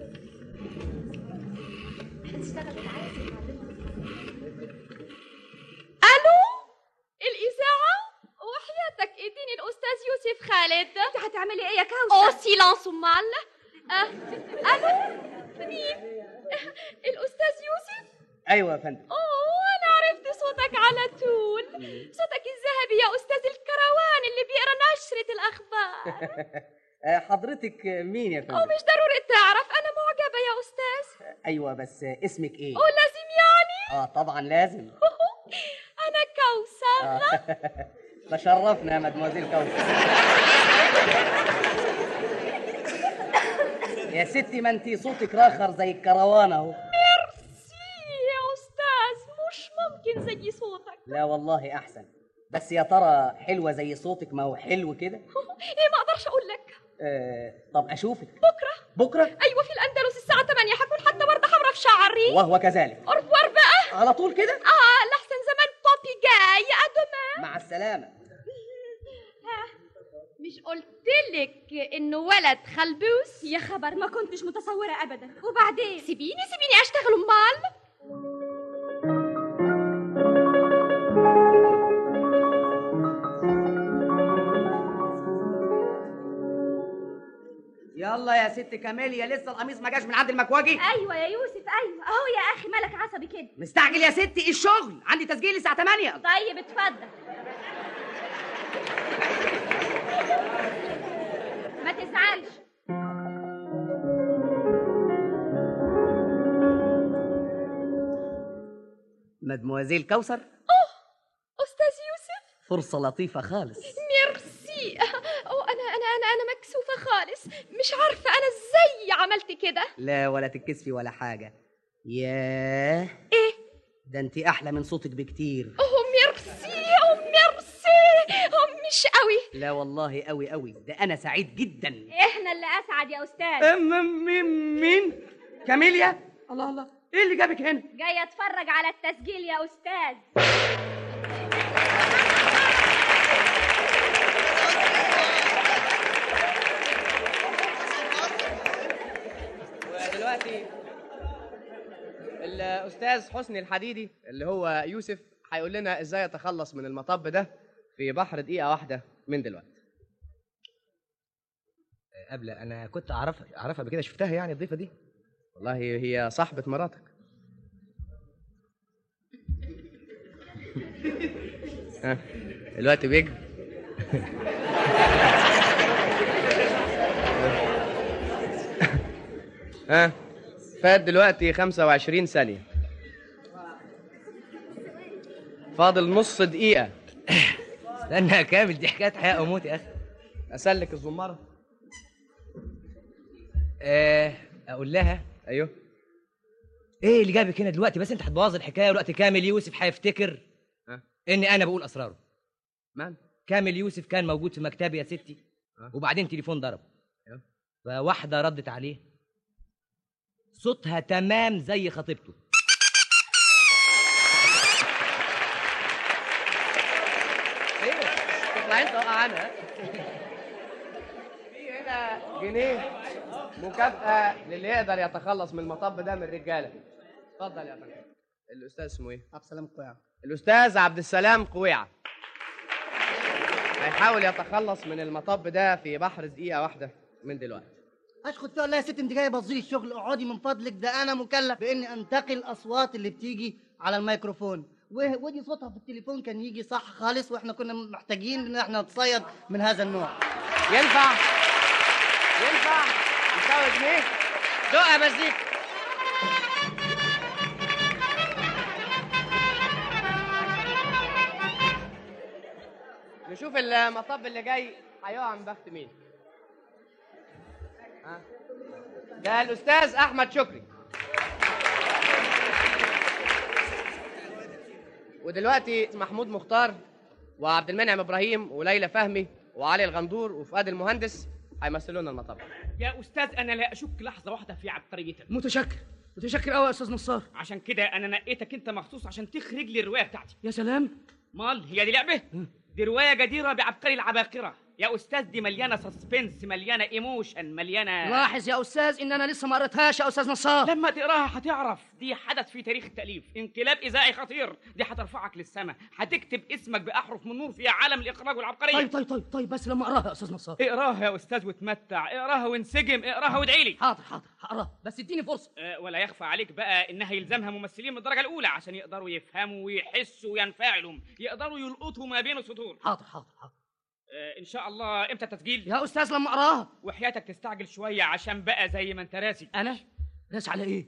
ألو؟ الإذاعة؟ وحياتك اديني الأستاذ يوسف خالد. انت هتعملي ايه يا كوثر؟ سيلانس أمال. ألو؟ مين؟ الأستاذ يوسف؟ أيوة يا فندم. أنا عرفت صوتك على طول. صوتك الذهبي يا أستاذ الكروان اللي بيقرا حضرتك مين يا فندم؟ مش ضروري تعرف، انا معجبه يا استاذ. ايوه بس اسمك ايه؟ لازم يعني؟ طبعا لازم. انا كوثر. تشرفنا يا مدموزيل كوثر. يا ستي ما انتي صوتك راخر زي الكروان اهو. ميرسي يا استاذ، مش ممكن زي صوتك. لا والله احسن، بس يا ترى حلوه زي صوتك؟ ما هو حلو كده. ما اقدرش اقول لك. طب اشوفك بكره. ايوه في الاندلس الساعه 8 هكون حتى ورده حمراء في شعري. وهو كذلك. أرفور بقى على طول كده. لحسن زمان بابي جاي. ادوما مع السلامه. مش قلتلك انه ولد خلبوس؟ يا خبر، ما كنتش متصوره ابدا. وبعدين سيبيني اشتغل امال. يلا يا ست كاميليا، لسه القميص ما جاش من عند المكواجي؟ ايوه يا يوسف، ايوه اهو. يا اخي مالك عصبي كده؟ مستعجل يا ستي، الشغل عندي تسجيل الساعه 8. طيب اتفضل. ما تزعلش. مدموزيل كوثر. استاذ يوسف، فرصه لطيفه خالص. ميرسي. انا مكسوفه خالص، مش عارفه انا ازاي عملت كده. لا ولا تتكسفي ولا حاجه. ياه، ايه ده انت احلى من صوتك بكتير. ميرسي. مش قوي. لا والله قوي قوي، ده انا سعيد جدا. احنا اللي اسعد يا استاذ. مين؟ كاميليا؟ الله، ايه اللي جابك هنا؟ جاي اتفرج على التسجيل يا استاذ. ودلوقتي الاستاذ حسني الحديدي اللي هو يوسف هيقول لنا ازاي يتخلص من المطب ده في بحر دقيقه واحده من دلوقتي. قبل انا كنت اعرفها قبل كده، شفتها يعني الضيفه دي. والله هي صاحبه مراتك. دلوقتي بيجي. فات دلوقتي 25 ثانية، فاضل نص دقيقة. استنى يا كامل، دي حكاية حياة أو موت يا أخي. أسلك الزمارة. أقول لها أيوه. إيه اللي جابك هنا دلوقتي؟ بس أنت هتبوظ الحكاية دلوقتي. كامل يوسف هيفتكر إني أنا بقول أسراره. من؟ كامل يوسف كان موجود في مكتبي يا ستي، وبعدين تليفون ضرب، فواحدة ردت عليه صوتها تمام زي خطيبته. ايه تطلعي انت واقع عنها. في هنا جنيه مكافأة للي يقدر يتخلص من المطب ده من الرجالة. اتفضل يا فندم. الأستاذ اسمه ايه؟ عبد السلام قويعة. الأستاذ عبد السلام قويعة هيحاول يتخلص من المطب ده في بحر دقيقة واحدة من دلوقتي. اشكر فيها. والله يا ست انت جايه بتظلي الشغل، اقعدي من فضلك، ده انا مكلف باني انتقي الاصوات اللي بتيجي على الميكروفون، ودي صوتها في التليفون كان يجي صح خالص، واحنا كنا محتاجين ان احنا نتصيد من هذا النوع. ينفع يساوي جنيه؟ دقها مزيكا. نشوف المطب اللي جاي هيقع من بخت مين. ده الأستاذ أحمد شكري. ودلوقتي محمود مختار وعبد المنعم إبراهيم وليلى فهمي وعلي الغندور وفؤاد المهندس هيمثلونا المطب. يا أستاذ أنا لا أشك لحظة واحدة في عبقريتك. متشكر قوي يا أستاذ نصار. عشان كده أنا نقيتك أنت مخصوص عشان تخرج لي الرواية بتاعتي. يا سلام. مال هي دي لعبة؟ دي رواية جديرة بعبقري العباقرة يا أستاذ. دي مليانة سسبنس، مليانة ايموشن، مليانة. لاحظ يا أستاذ إن أنا لسه ما قريتهاش يا أستاذ نصار. لما تقراها هتعرف دي حدث في تاريخ التأليف، انقلاب إذاعي خطير. دي هترفعك للسماء، هتكتب اسمك بأحرف من نور في عالم الإخراج والعبقرية. طيب بس لما أقراها يا أستاذ نصار. اقراها يا أستاذ وتمتع، اقراها وانسجم، اقراها وادعي لي. حاضر هقراها، بس اديني فرصة. ولا يخفى عليك بقى إنها يلزمها ممثلين من الدرجة الأولى عشان يقدروا يفهموا ويحسوا وينفعلوا، يقدروا يلقطوا ما بين السطور. حاضر. ان شاء الله. امتى التسجيل يا استاذ لما اقراها؟ وحياتك تستعجل شويه عشان بقى زي ما انت راسي. انا راسي على ايه؟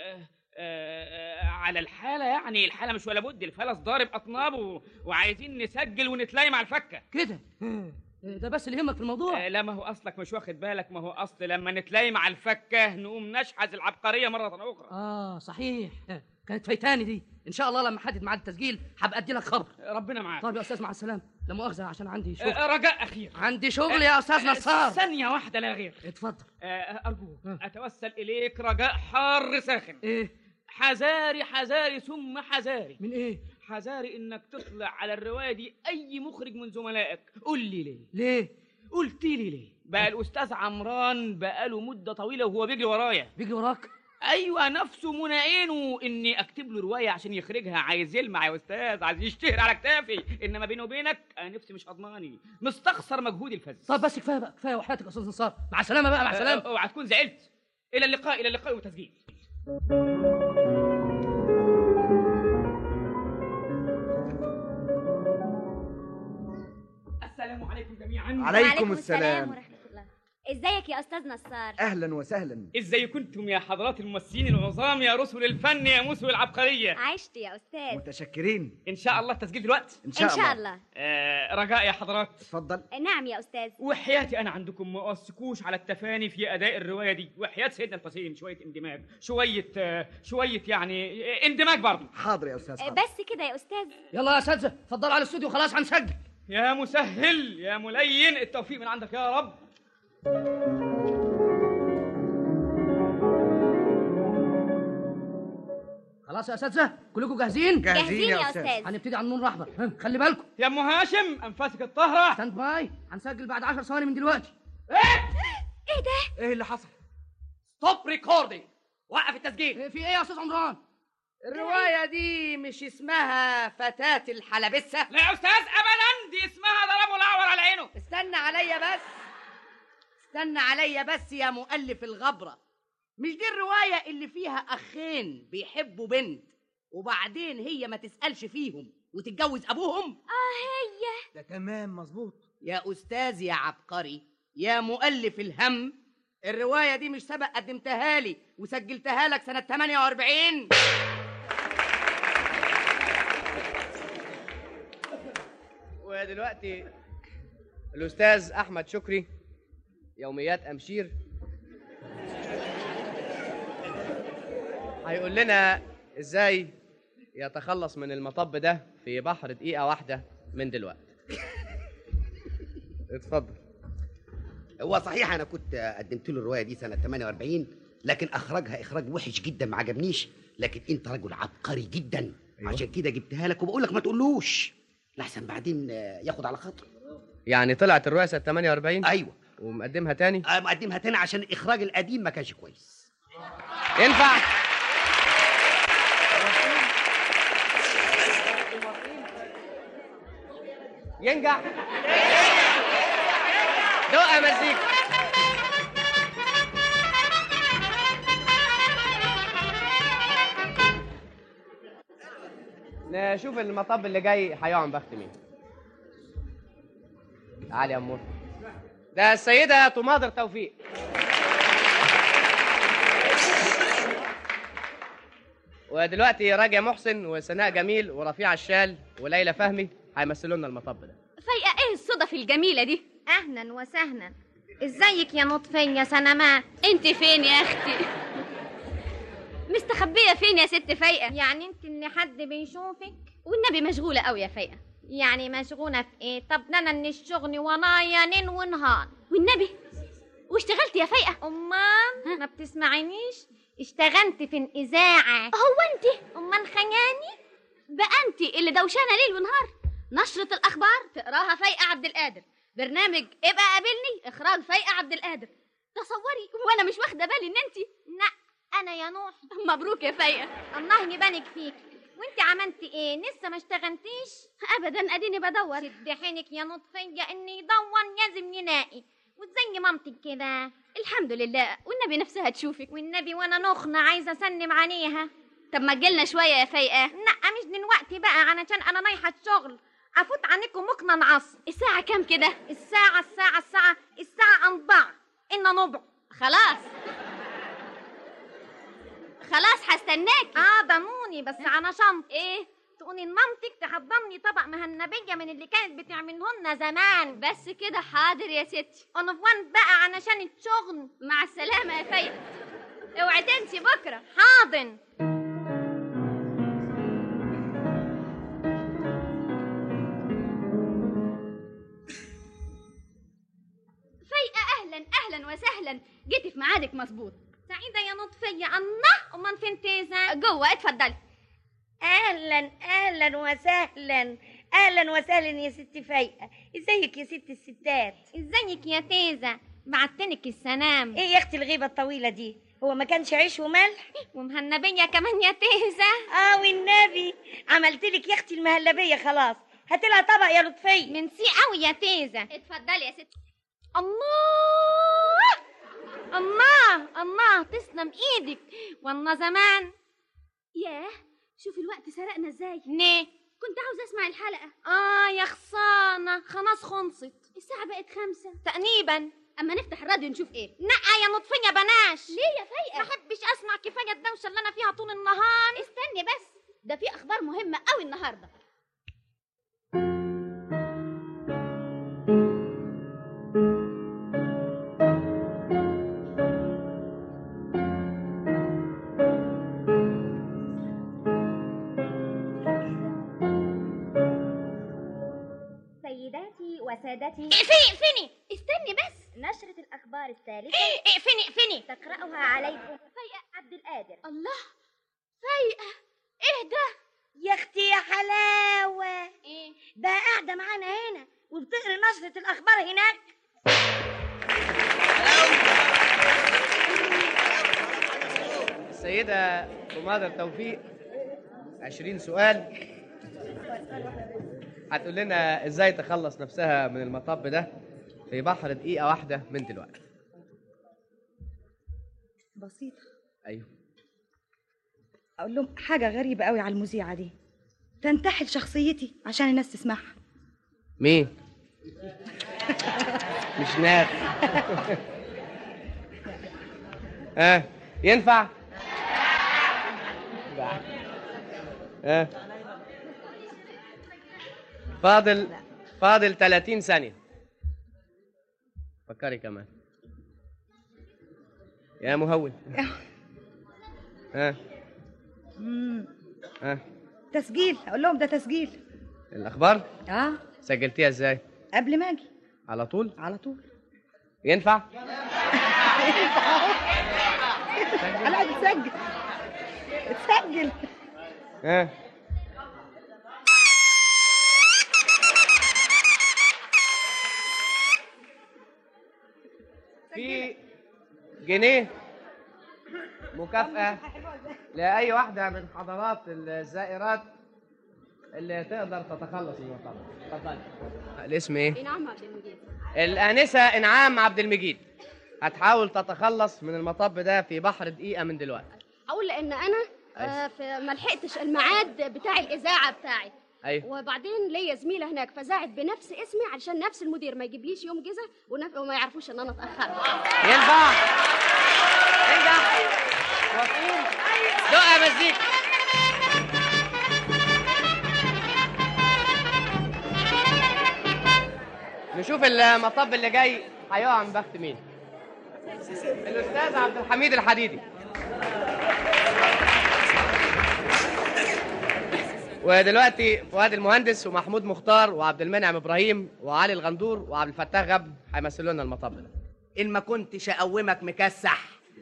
على الحاله، يعني الحاله مش ولا بد، الفلس ضارب اطنابه وعايزين نسجل ونتلاقي مع الفكه كده. ده بس اللي يهمك في الموضوع؟ لا، ما هو اصلك مش واخد بالك، ما هو اصل لما نتلاقي مع الفكه نقوم نشحذ العبقريه مره اخرى. صحيح، كانت فايتاني دي. ان شاء الله لما احدد ميعاد التسجيل هبقى ادي لك خبر. ربنا معاك. طب يا استاذ مع السلامه. لا مؤاخذه عشان عندي شغل. رجاء اخير. عندي شغل يا استاذ نصار. ثانيه واحده لا غير. اتفضل. ارجوك اتوسل اليك رجاء حار ساخن. ايه؟ حذاري ثم حذاري. من ايه؟ حذاري انك تطلع على الروايه دي اي مخرج من زملائك. قول لي ليه؟ قلت لي ليه؟ بقى الاستاذ عمران بقاله مده طويله وهو بيجري ورايا. بيجري وراك؟ ايوه، نفسه منى عينه اني اكتب له روايه عشان يخرجها. عايز يلمع يا استاذ، عايز يشتهر على كتافي، انما بيني وبينك انا نفسي مش هضماني، مستخسر مجهودي الفذ. طب بس كفايه بقى، كفايه وحياتك يا استاذ نصار. مع السلامه بقى، مع السلامه. اوعى تكون زعلت. الى اللقاء وتسجيل. السلام عليكم جميعا. عليكم السلام ورحمة الله. ازيك يا استاذ نصار؟ اهلا وسهلا. ازاي كنتم يا حضرات الممثلين العظام، يا رسل الفن، يا مسو العبقريه؟ عشت يا استاذ. متشكرين. ان شاء الله التسجيل دلوقتي. ان شاء الله. رجاء يا حضرات. اتفضل. نعم يا استاذ. وحياتي انا عندكم ما اوثقوش على التفاني في اداء الروايه دي، وحياه سيدنا الحسين شويه اندماج، شويه يعني اندماج برضه. حاضر يا استاذ. حاضر. بس كده يا استاذ. يلا يا اساتذه اتفضلوا على الاستوديو، خلاص هنسجل. يا مسهل يا ملين، التوفيق من عندك يا رب. خلاص يا اساتذه كلكم جاهزين؟ جاهزين يا استاذ. هنبتدي على النور الاحمر. خلي بالكم يا ام هاشم، انفاسك الطاهره. ستاند باي. هنسجل بعد 10 ثواني من دلوقتي. ايه ده؟ ايه اللي حصل؟ ستوب ريكوردينج. وقف التسجيل. في ايه يا استاذ عمران؟ الرواية دي مش اسمها فتاة الحلبسة؟ لا يا أستاذ أبدا، دي اسمها ضربه الأعور على عينه. استنى عليا بس يا مؤلف الغبرة. مش دي الرواية اللي فيها أخين بيحبوا بنت وبعدين هي ما تسألش فيهم وتتجوز أبوهم؟ هي ده تمام مظبوط يا أستاذ يا عبقري يا مؤلف الهم. الرواية دي مش سبق قدمتها لي وسجلتها لك سنة 48؟ ودلوقتي الأستاذ أحمد شكري، يوميات أمشير، هيقول لنا إزاي يتخلص من المطب ده في بحر دقيقة واحدة من دلوقتي. اتفضل. هو صحيح انا كنت قدمت له الروايه دي سنه 48، لكن اخرجها اخراج وحش جدا ما عجبنيش، لكن انت رجل عبقري جدا. أيوة. عشان كده جبتها لك وبقول لك ما تقولوش لحسن بعدين ياخد على خاطره. يعني طلعت الروايه سنه 48؟ ايوه. ومقدمها تاني؟ مقدمها تاني عشان الاخراج القديم ما كانش كويس. ينفع؟ ينجح؟ دقة مزيكا. نشوف المطب اللي جاي هيقع بخت مين. تعالي يا امور. ده السيدة تماضر توفيق. ودلوقتي راجع محسن وسناء جميل ورفيع الشال وليلى فهمي هيمثلوا لنا المطب ده. فايقة ايه الصدف الجميلة دي؟ اهلا وسهلا. ازيك يا نطفية سنمات؟ انت فين يا اختي؟ مستخبية فين يا ست فايقة؟ يعني انت اللي حد بيشوفك؟ والنبي مشغولة قوي يا فايقة. يعني مشغولة في ايه؟ طب ده انا ان الشغل ورايا ليل ونهار. والنبي واشتغلت يا فايقة؟ امال ما بتسمعينيش؟ اشتغلت في الاذاعة. هو انت؟ امال خياني؟ بقى انت اللي دوشانة ليل ونهار. نشرة الاخبار تقراها فايقة عبد القادر، برنامج ابقى قابلني اخراج فايقة عبد القادر. تصوري وانا مش واخدة بالي ان انت. لا انا يا نوح. مبروك يا فايقة. الله يبارك فيك. وانت عملتي ايه؟ لسه ما اشتغلتيش؟ ابدا اديني بدور. شد حيلك يا نطفية، ان يدور لازم يلاقي. وزي مامتك كده. الحمد لله. والنبي نفسها تشوفك. والنبي وانا نخنة عايزة اسلم عليها. طب ما تجيلنا شوية يا فايقة. لا مش دلوقتي بقى علشان انا رايحة الشغل. افوت عنكم ممكن انعصر. الساعة كام كده؟ الساعة 4 إن نبع. خلاص هستناكي. ضموني بس على شنط. ايه؟ تقولي لمامتك تحضرني طبق مهلبية من اللي كانت بتعملهن زمان. بس كده حاضر يا ستي. عنفوان بقى علشان الشغل. مع السلامة يا فايقة، اوعي تنسي بكرة. حاضر. فايقة أهلا وسهلا، جيتي في ميعادك مظبوط. سعيدة يا لطفية. الله، أمال فين تيزة؟ جوه، اتفضلي. اهلا وسهلا يا ست فايقه. ازيك يا ست الستات؟ ازيك يا تيزة؟ بعتلك السلام. ايه يا اختي الغيبه الطويله دي؟ هو ما كانش عيش وملح ومهلبيه كمان يا تيزة؟ والنبي عملتلك يا اختي المهلبيه. خلاص هاتلها طبق يا لطفيه. منسي قوي يا تيزة. اتفضلي يا ست. الله تسلم ايدك. والله زمان. ياه، شوفي الوقت سرقنا ازاي. ليه؟ كنت عاوزة اسمع الحلقة. يا خصانة، خلاص خلصت. الساعة بقت 5 تقريبا. اما نفتح الراديو نشوف ايه. نقى يا لطفية بناش. ليه يا فايقة؟ ما احبش اسمع كفاية الدوشة اللي انا فيها طول النهار. استني بس، ده في اخبار مهمة قوي النهاردة. سيداتي وسادتي، اقفني. استني بس. نشرة الأخبار الثالثة اقفني. تقرأها عليكم فايقة عبد القادر. الله، فايقة، ايه ده؟ يا اختي يا حلاوة. ايه ده قاعدة معانا هنا وبتقري نشرة الأخبار هناك. السيدة تماضر توفيق 20 سؤال هتقول لنا ازاي تخلص نفسها من المطب ده في بحر دقيقة واحدة من دلوقتي. بسيطة. ايوه. اقول لهم حاجة غريبة قوي على المذيعة دي، تنتحل شخصيتي عشان الناس تسمعها. مين؟ مش ناس. ينفع؟ فاضل 30 ثانية. فكري كمان يا مهول. تسجيل. اقول لهم ده تسجيل الأخبار. سجلتيها ازاي؟ قبل ما اجي على طول. لا ينفع؟ اتسجل. في جنيه مكافأة لأي واحدة من حضرات الزائرات اللي تقدر تتخلص من المطب. اتفضلي. الاسم ايه؟ انعام عبد المجيد. الآنسة إنعام عبد المجيد هتحاول تتخلص من المطب ده في بحر دقيقة من دلوقتي. اقول لان انا ما لحقتش الميعاد بتاع الاذاعه بتاعي. ايوه. وبعدين ليا زميله هناك فزاعت بنفس اسمي علشان نفس المدير ما يجيبليش يوم جزا وما يعرفوش ان انا اتاخرت. ينفع؟ انجح. واقفين. دقة مزيكا. نشوف المطب اللي جاي هيقع من بخت مين. الأستاذ عبد الحميد الحديدي. ودلوقتي فؤاد المهندس ومحمود مختار وعبد المنعم ابراهيم وعلي الغندور وعبد الفتاح غبن هيمثلوا لنا المطب ده. ان ما كنتش اقومك مكسح.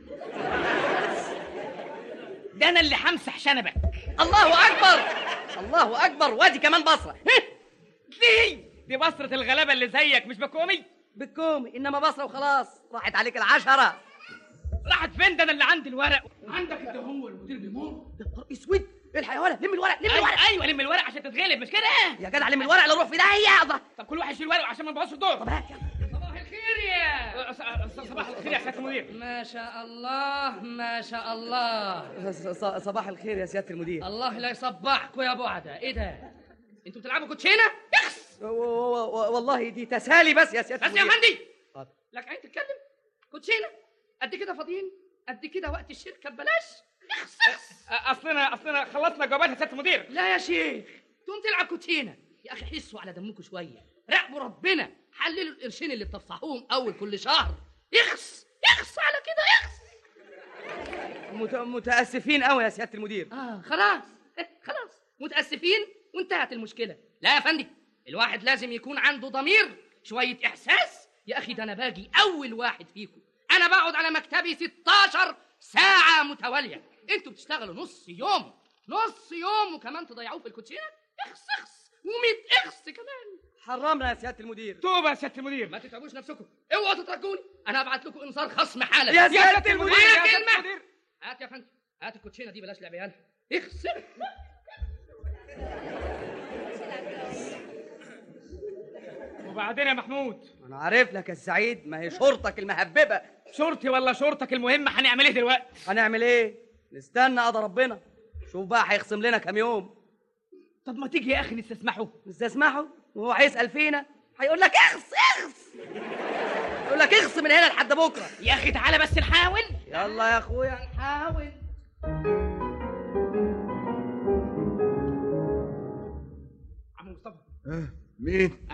ده انا اللي همسح شنبك. الله اكبر الله اكبر. وادي كمان بصره. دي بصرة الغلابة اللي زيك مش بكومي. بتكومي انما بصره وخلاص. راحت عليك العشرة. راحت فين؟ ده انا اللي عندي الورق. عندك انت هو المدير بيمر. يا نهار اسود. الحق يا ولد. لم الورق. ايوه لم الورق عشان تتغلب مش كده؟ يا جدع لم الورق لا روح في داهيه. طب كل واحد يشيل ورقه عشان ما نبوظش الدور. طب هات يلا. صباح الخير يا صباح الخير يا سياده المدير. ما شاء الله ما شاء الله. صباح الخير يا سياده المدير. الله لا يصبحكوا يا بعدة. ايه ده؟ انتوا بتلعبوا كوتشينه؟ اخس. والله دي تسالي بس يا سياده بس يا المدير. فندي. لك عين تتكلم؟ كوتشينه قد كده فاضيين؟ قد كده وقت الشركه ببلاش؟ اخس اخس. اصلنا خلصنا جوابات يا سياده المدير. لا يا شيخ، تقوم تلعب كوتشينه. يا اخي حسوا على دمكم شويه، راقبوا ربنا، حللوا القرشين اللي بتفصحوهم اول كل شهر. اخس اخس على كده اخس. متاسفين قوي يا سياده المدير. خلاص خلاص متاسفين وانتهت المشكله. لا يا فندي، الواحد لازم يكون عنده ضمير، شويه احساس. يا اخي ده انا باجي اول واحد فيكم، انا بقعد على مكتبي 16 ساعه متواليه، انتوا بتشتغلوا نص يوم وكمان تضيعوه في الكوتشينه. اخس اخس و100 اخس كمان. حرمنا يا سياده المدير. توبه يا سياده المدير. ما تتعبوش نفسكم، اوعوا تترجوني، انا هبعت لكم انذار خصم حالا. يا سياده المدير. يا سياده المدير. هات يا فندم، هات الكوتشينه دي بلاش لعب عيال. اخس. وبعدين يا محمود؟ انا عارف لك يا سعيد، ما هي شرطك المهببه. شرطي ولا شرطك، المهم هنعمل ايه دلوقتي؟ هنعمل ايه؟ نستنى قضى ربنا، شوف بقى هيخصم لنا كام يوم. طب ما تيجي يا اخي نستسمحه وهو هيسال فينا، هيقول لك اخس اخس، يقول لك اخس من هنا لحد بكره. يا اخي تعالى بس نحاول. يلا يا اخويا نحاول. عم مصطفى. مين؟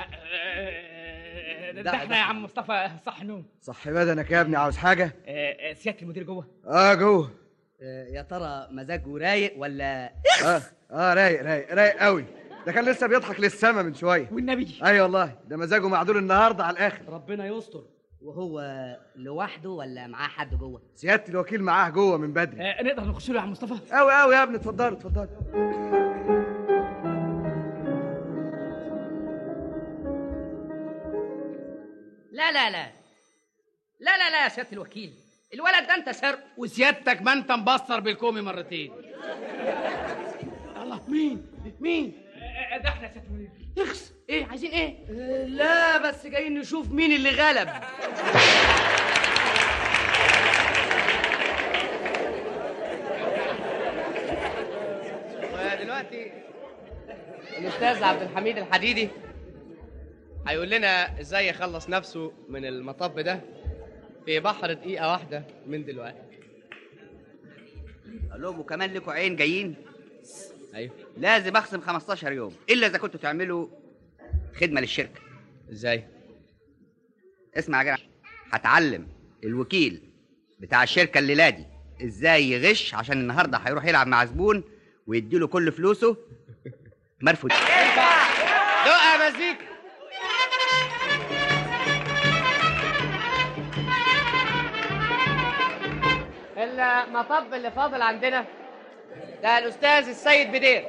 ده احنا يا عم مصطفى. صح نوم؟ صح بدنك يا ابني، عاوز حاجه؟ سياده المدير جوه؟ جوه. يا ترى مزاجه رايق ولا رايق قوي. ده كان لسه بيضحك للسما من شويه. والنبي. ايوه والله، ده مزاجه معدول النهارده على الاخر. ربنا يستر. وهو لوحده ولا معاه حد جوه؟ سياده الوكيل معاه جوه من بدري. نقدر نخش له يا عم مصطفى؟ قوي يا ابني، اتفضلوا. لا يا سياده الوكيل، الولد ده انت سرق، وسيادتك ما انت مبصر بالكومي مرتين. الله، مين؟ ده احنا يا سياده المدير. اخس. ايه عايزين ايه؟ لا بس جايين نشوف مين اللي غلب. ودلوقتي الاستاذ عبد الحميد الحديدي هيقول لنا ازاي يخلص نفسه من المطب ده في بحر دقيقة واحدة من دلوقتي. قال لهم وكمان لكم عين جايين؟ ايوه. لازم اخصم 15 يوم الا اذا كنتوا تعملوا خدمة للشركة. ازاي؟ اسمع يا جدع، هتعلم الوكيل بتاع الشركة الليلة دي ازاي يغش، عشان النهارده هيروح يلعب مع زبون ويديله كل فلوسه مرفوض. دقة مزيكا. المطب اللي فاضل عندنا ده الاستاذ السيد بدير.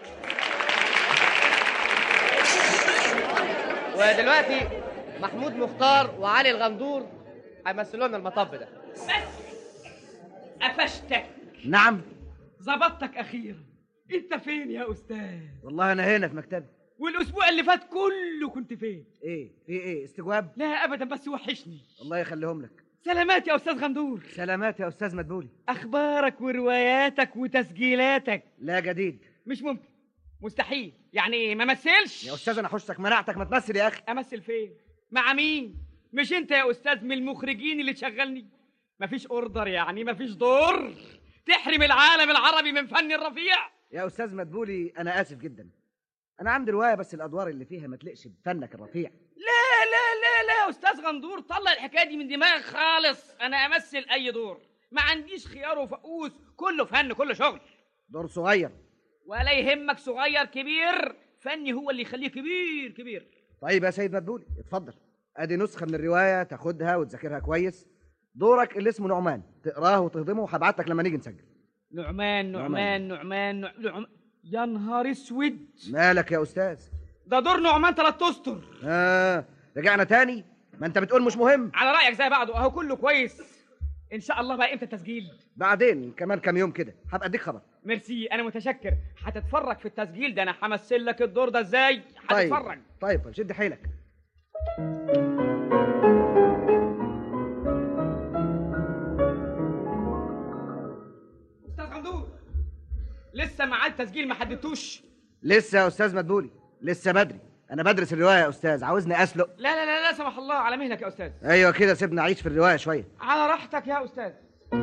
ودلوقتي محمود مختار وعلي الغندور هيمثلوا لنا المطب ده. بس قفشتك. نعم. ظبطتك اخيرا. انت فين يا استاذ؟ والله انا هنا في مكتبي. والاسبوع اللي فات كله كنت فين؟ ايه في ايه استجواب؟ لا ابدا، بس وحشني. الله يخليهم لك. سلامات يا استاذ غندور. سلامات يا استاذ مدبولي. اخبارك ورواياتك وتسجيلاتك؟ لا جديد. مش ممكن، مستحيل. يعني ما مثلش يا استاذ؟ انا حشتك منعتك ما تمثل يا اخي. امثل فين؟ مع مين؟ مش انت يا استاذ من المخرجين اللي تشغلني؟ مفيش اوردر، يعني مفيش دور تحرم العالم العربي من فن الرفيع؟ يا استاذ مدبولي انا اسف جدا، انا عندي روايه بس الادوار اللي فيها ما تليقش بفنك الرفيع. لا يا استاذ غندور، طلع الحكايه دي من دماغك خالص. انا امثل اي دور، ما عنديش خيار وفقوس، كله فن كله شغل. دور صغير ولا يهمك صغير كبير، فني هو اللي يخليه كبير. طيب يا سيد مدبولي اتفضل، ادي نسخه من الروايه تاخدها وتذاكرها كويس. دورك اللي اسمه نعمان تقراه وتهضمه، وهبعت لك لما نيجي نسجل. نعمان. يا نهار اسود. مالك يا استاذ؟ ده دور نعمان 3 اسطر. رجعنا تاني؟ ما انت بتقول مش مهم. على رايك زي بعضه، اهو كله كويس. ان شاء الله. بقى امتى التسجيل؟ بعدين كمان كام يوم كده هبقى اديك خبر. ميرسي، انا متشكر. هتتفرج في التسجيل ده، انا همثل لك الدور ده ازاي. هتتفرج. طيب شد حيلك. استاذ غندور، لسه معاد تسجيل ما حددتوش؟ لسه يا استاذ مدبولي. لسه بدري، انا بدرس الروايه يا استاذ، عاوزني اسلق؟ لا لا لا لا سمح الله، على مهلك يا استاذ. ايوه كده، سيبني اعيش في الروايه شويه. على راحتك يا استاذ.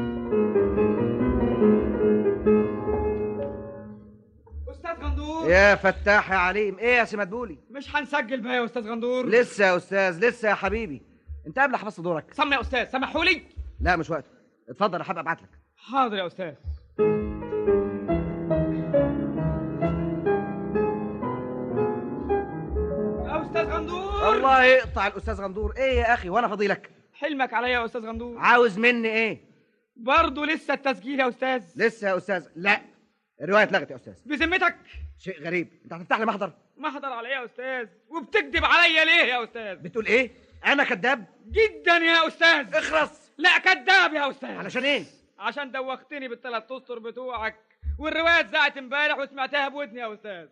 استاذ غندور. يا فتاح يا عليم، ايه يا سي مدبولي؟ مش هنسجل بقى يا استاذ غندور. لسه يا استاذ، لسه يا حبيبي. انت قبل حبست دورك. سمع يا استاذ، سمحوا لي. لا مش وقته، اتفضل انا حابب ابعت لك. حاضر يا استاذ. يا استاذ غندور. الله يقطع الاستاذ غندور. ايه يا اخي وانا فضيلك؟ حلمك عليا يا استاذ غندور. عاوز مني ايه؟ برضه لسه التسجيل يا استاذ. لسه يا استاذ. لا، الروايه اتلغت يا استاذ. بذمتك؟ شيء غريب، انت هتفتح لي محضر؟ محضر على ايه يا استاذ؟ وبتكذب عليا ليه يا استاذ؟ بتقول ايه؟ انا كذاب؟ جدا يا استاذ. اخرس. لا كذاب يا استاذ. علشان ايه؟ عشان دوختني بالثلاث اسطر بتوعك، والروايه اتذاعت امبارح وسمعتها بودني يا استاذ.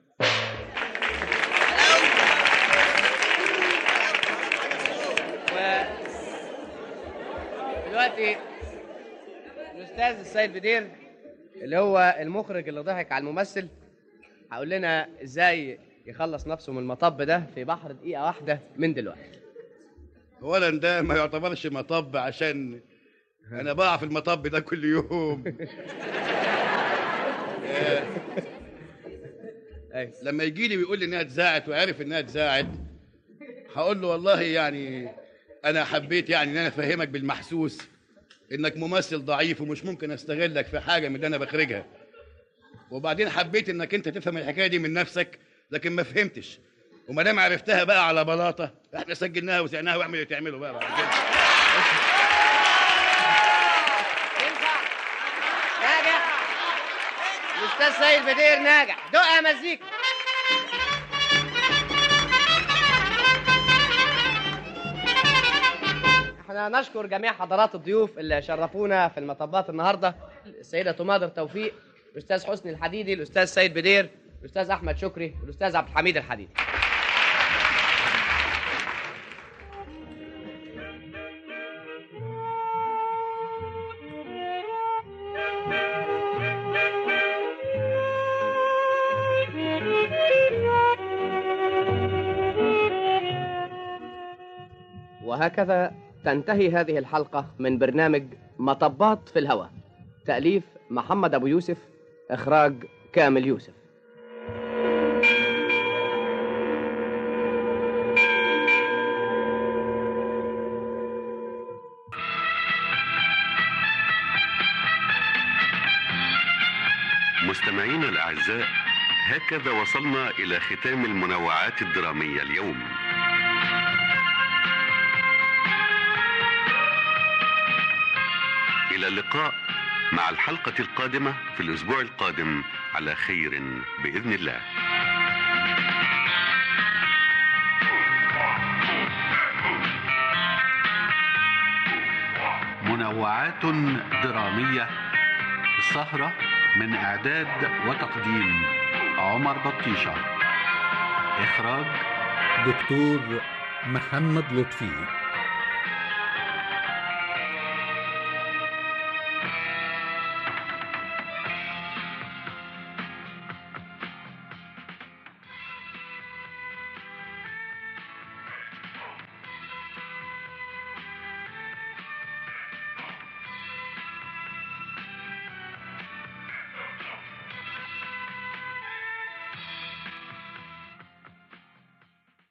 دلوقتي الاستاذ السيد بدير اللي هو المخرج اللي ضحك على الممثل هقول لنا ازاي يخلص نفسه من المطب ده في بحر دقيقه واحده من دلوقتي. اولا ده ما يعتبرش مطب، عشان انا بقع في المطب ده كل يوم. لما يجي لي ويقول لي انها اتذاعت وعرف انها اتذاعت، هقول له والله يعني انا حبيت يعني ان انا افهمك بالمحسوس انك ممثل ضعيف ومش ممكن استغلك في حاجه من اللي انا بخرجها، وبعدين حبيت انك انت تفهم الحكايه دي من نفسك، لكن ما فهمتش، وما دام عرفتها بقى على بلاطه احنا سجلناها وسعناها، واعمل اللي تعمله بقى بعد كده. ناجح الاستاذ سيد بدير، ناجح. دقها مزيكا. احنا نشكر جميع حضرات الضيوف اللي شرفونا في المطبات النهارده، السيده تماضر توفيق، الاستاذ حسني الحديدي، الاستاذ سيد بدير، الاستاذ احمد شكري، والاستاذ عبد الحميد الحديدي. وهكذا تنتهي هذه الحلقة من برنامج مطبات في الهواء، تأليف محمد أبو يوسف، إخراج كامل يوسف. مستمعينا الأعزاء، هكذا وصلنا إلى ختام المنوعات الدرامية اليوم. إلى اللقاء مع الحلقة القادمة في الأسبوع القادم على خير بإذن الله. منوعات درامية، السهرة من إعداد وتقديم عمر بطيشة، إخراج دكتور محمد لطفي.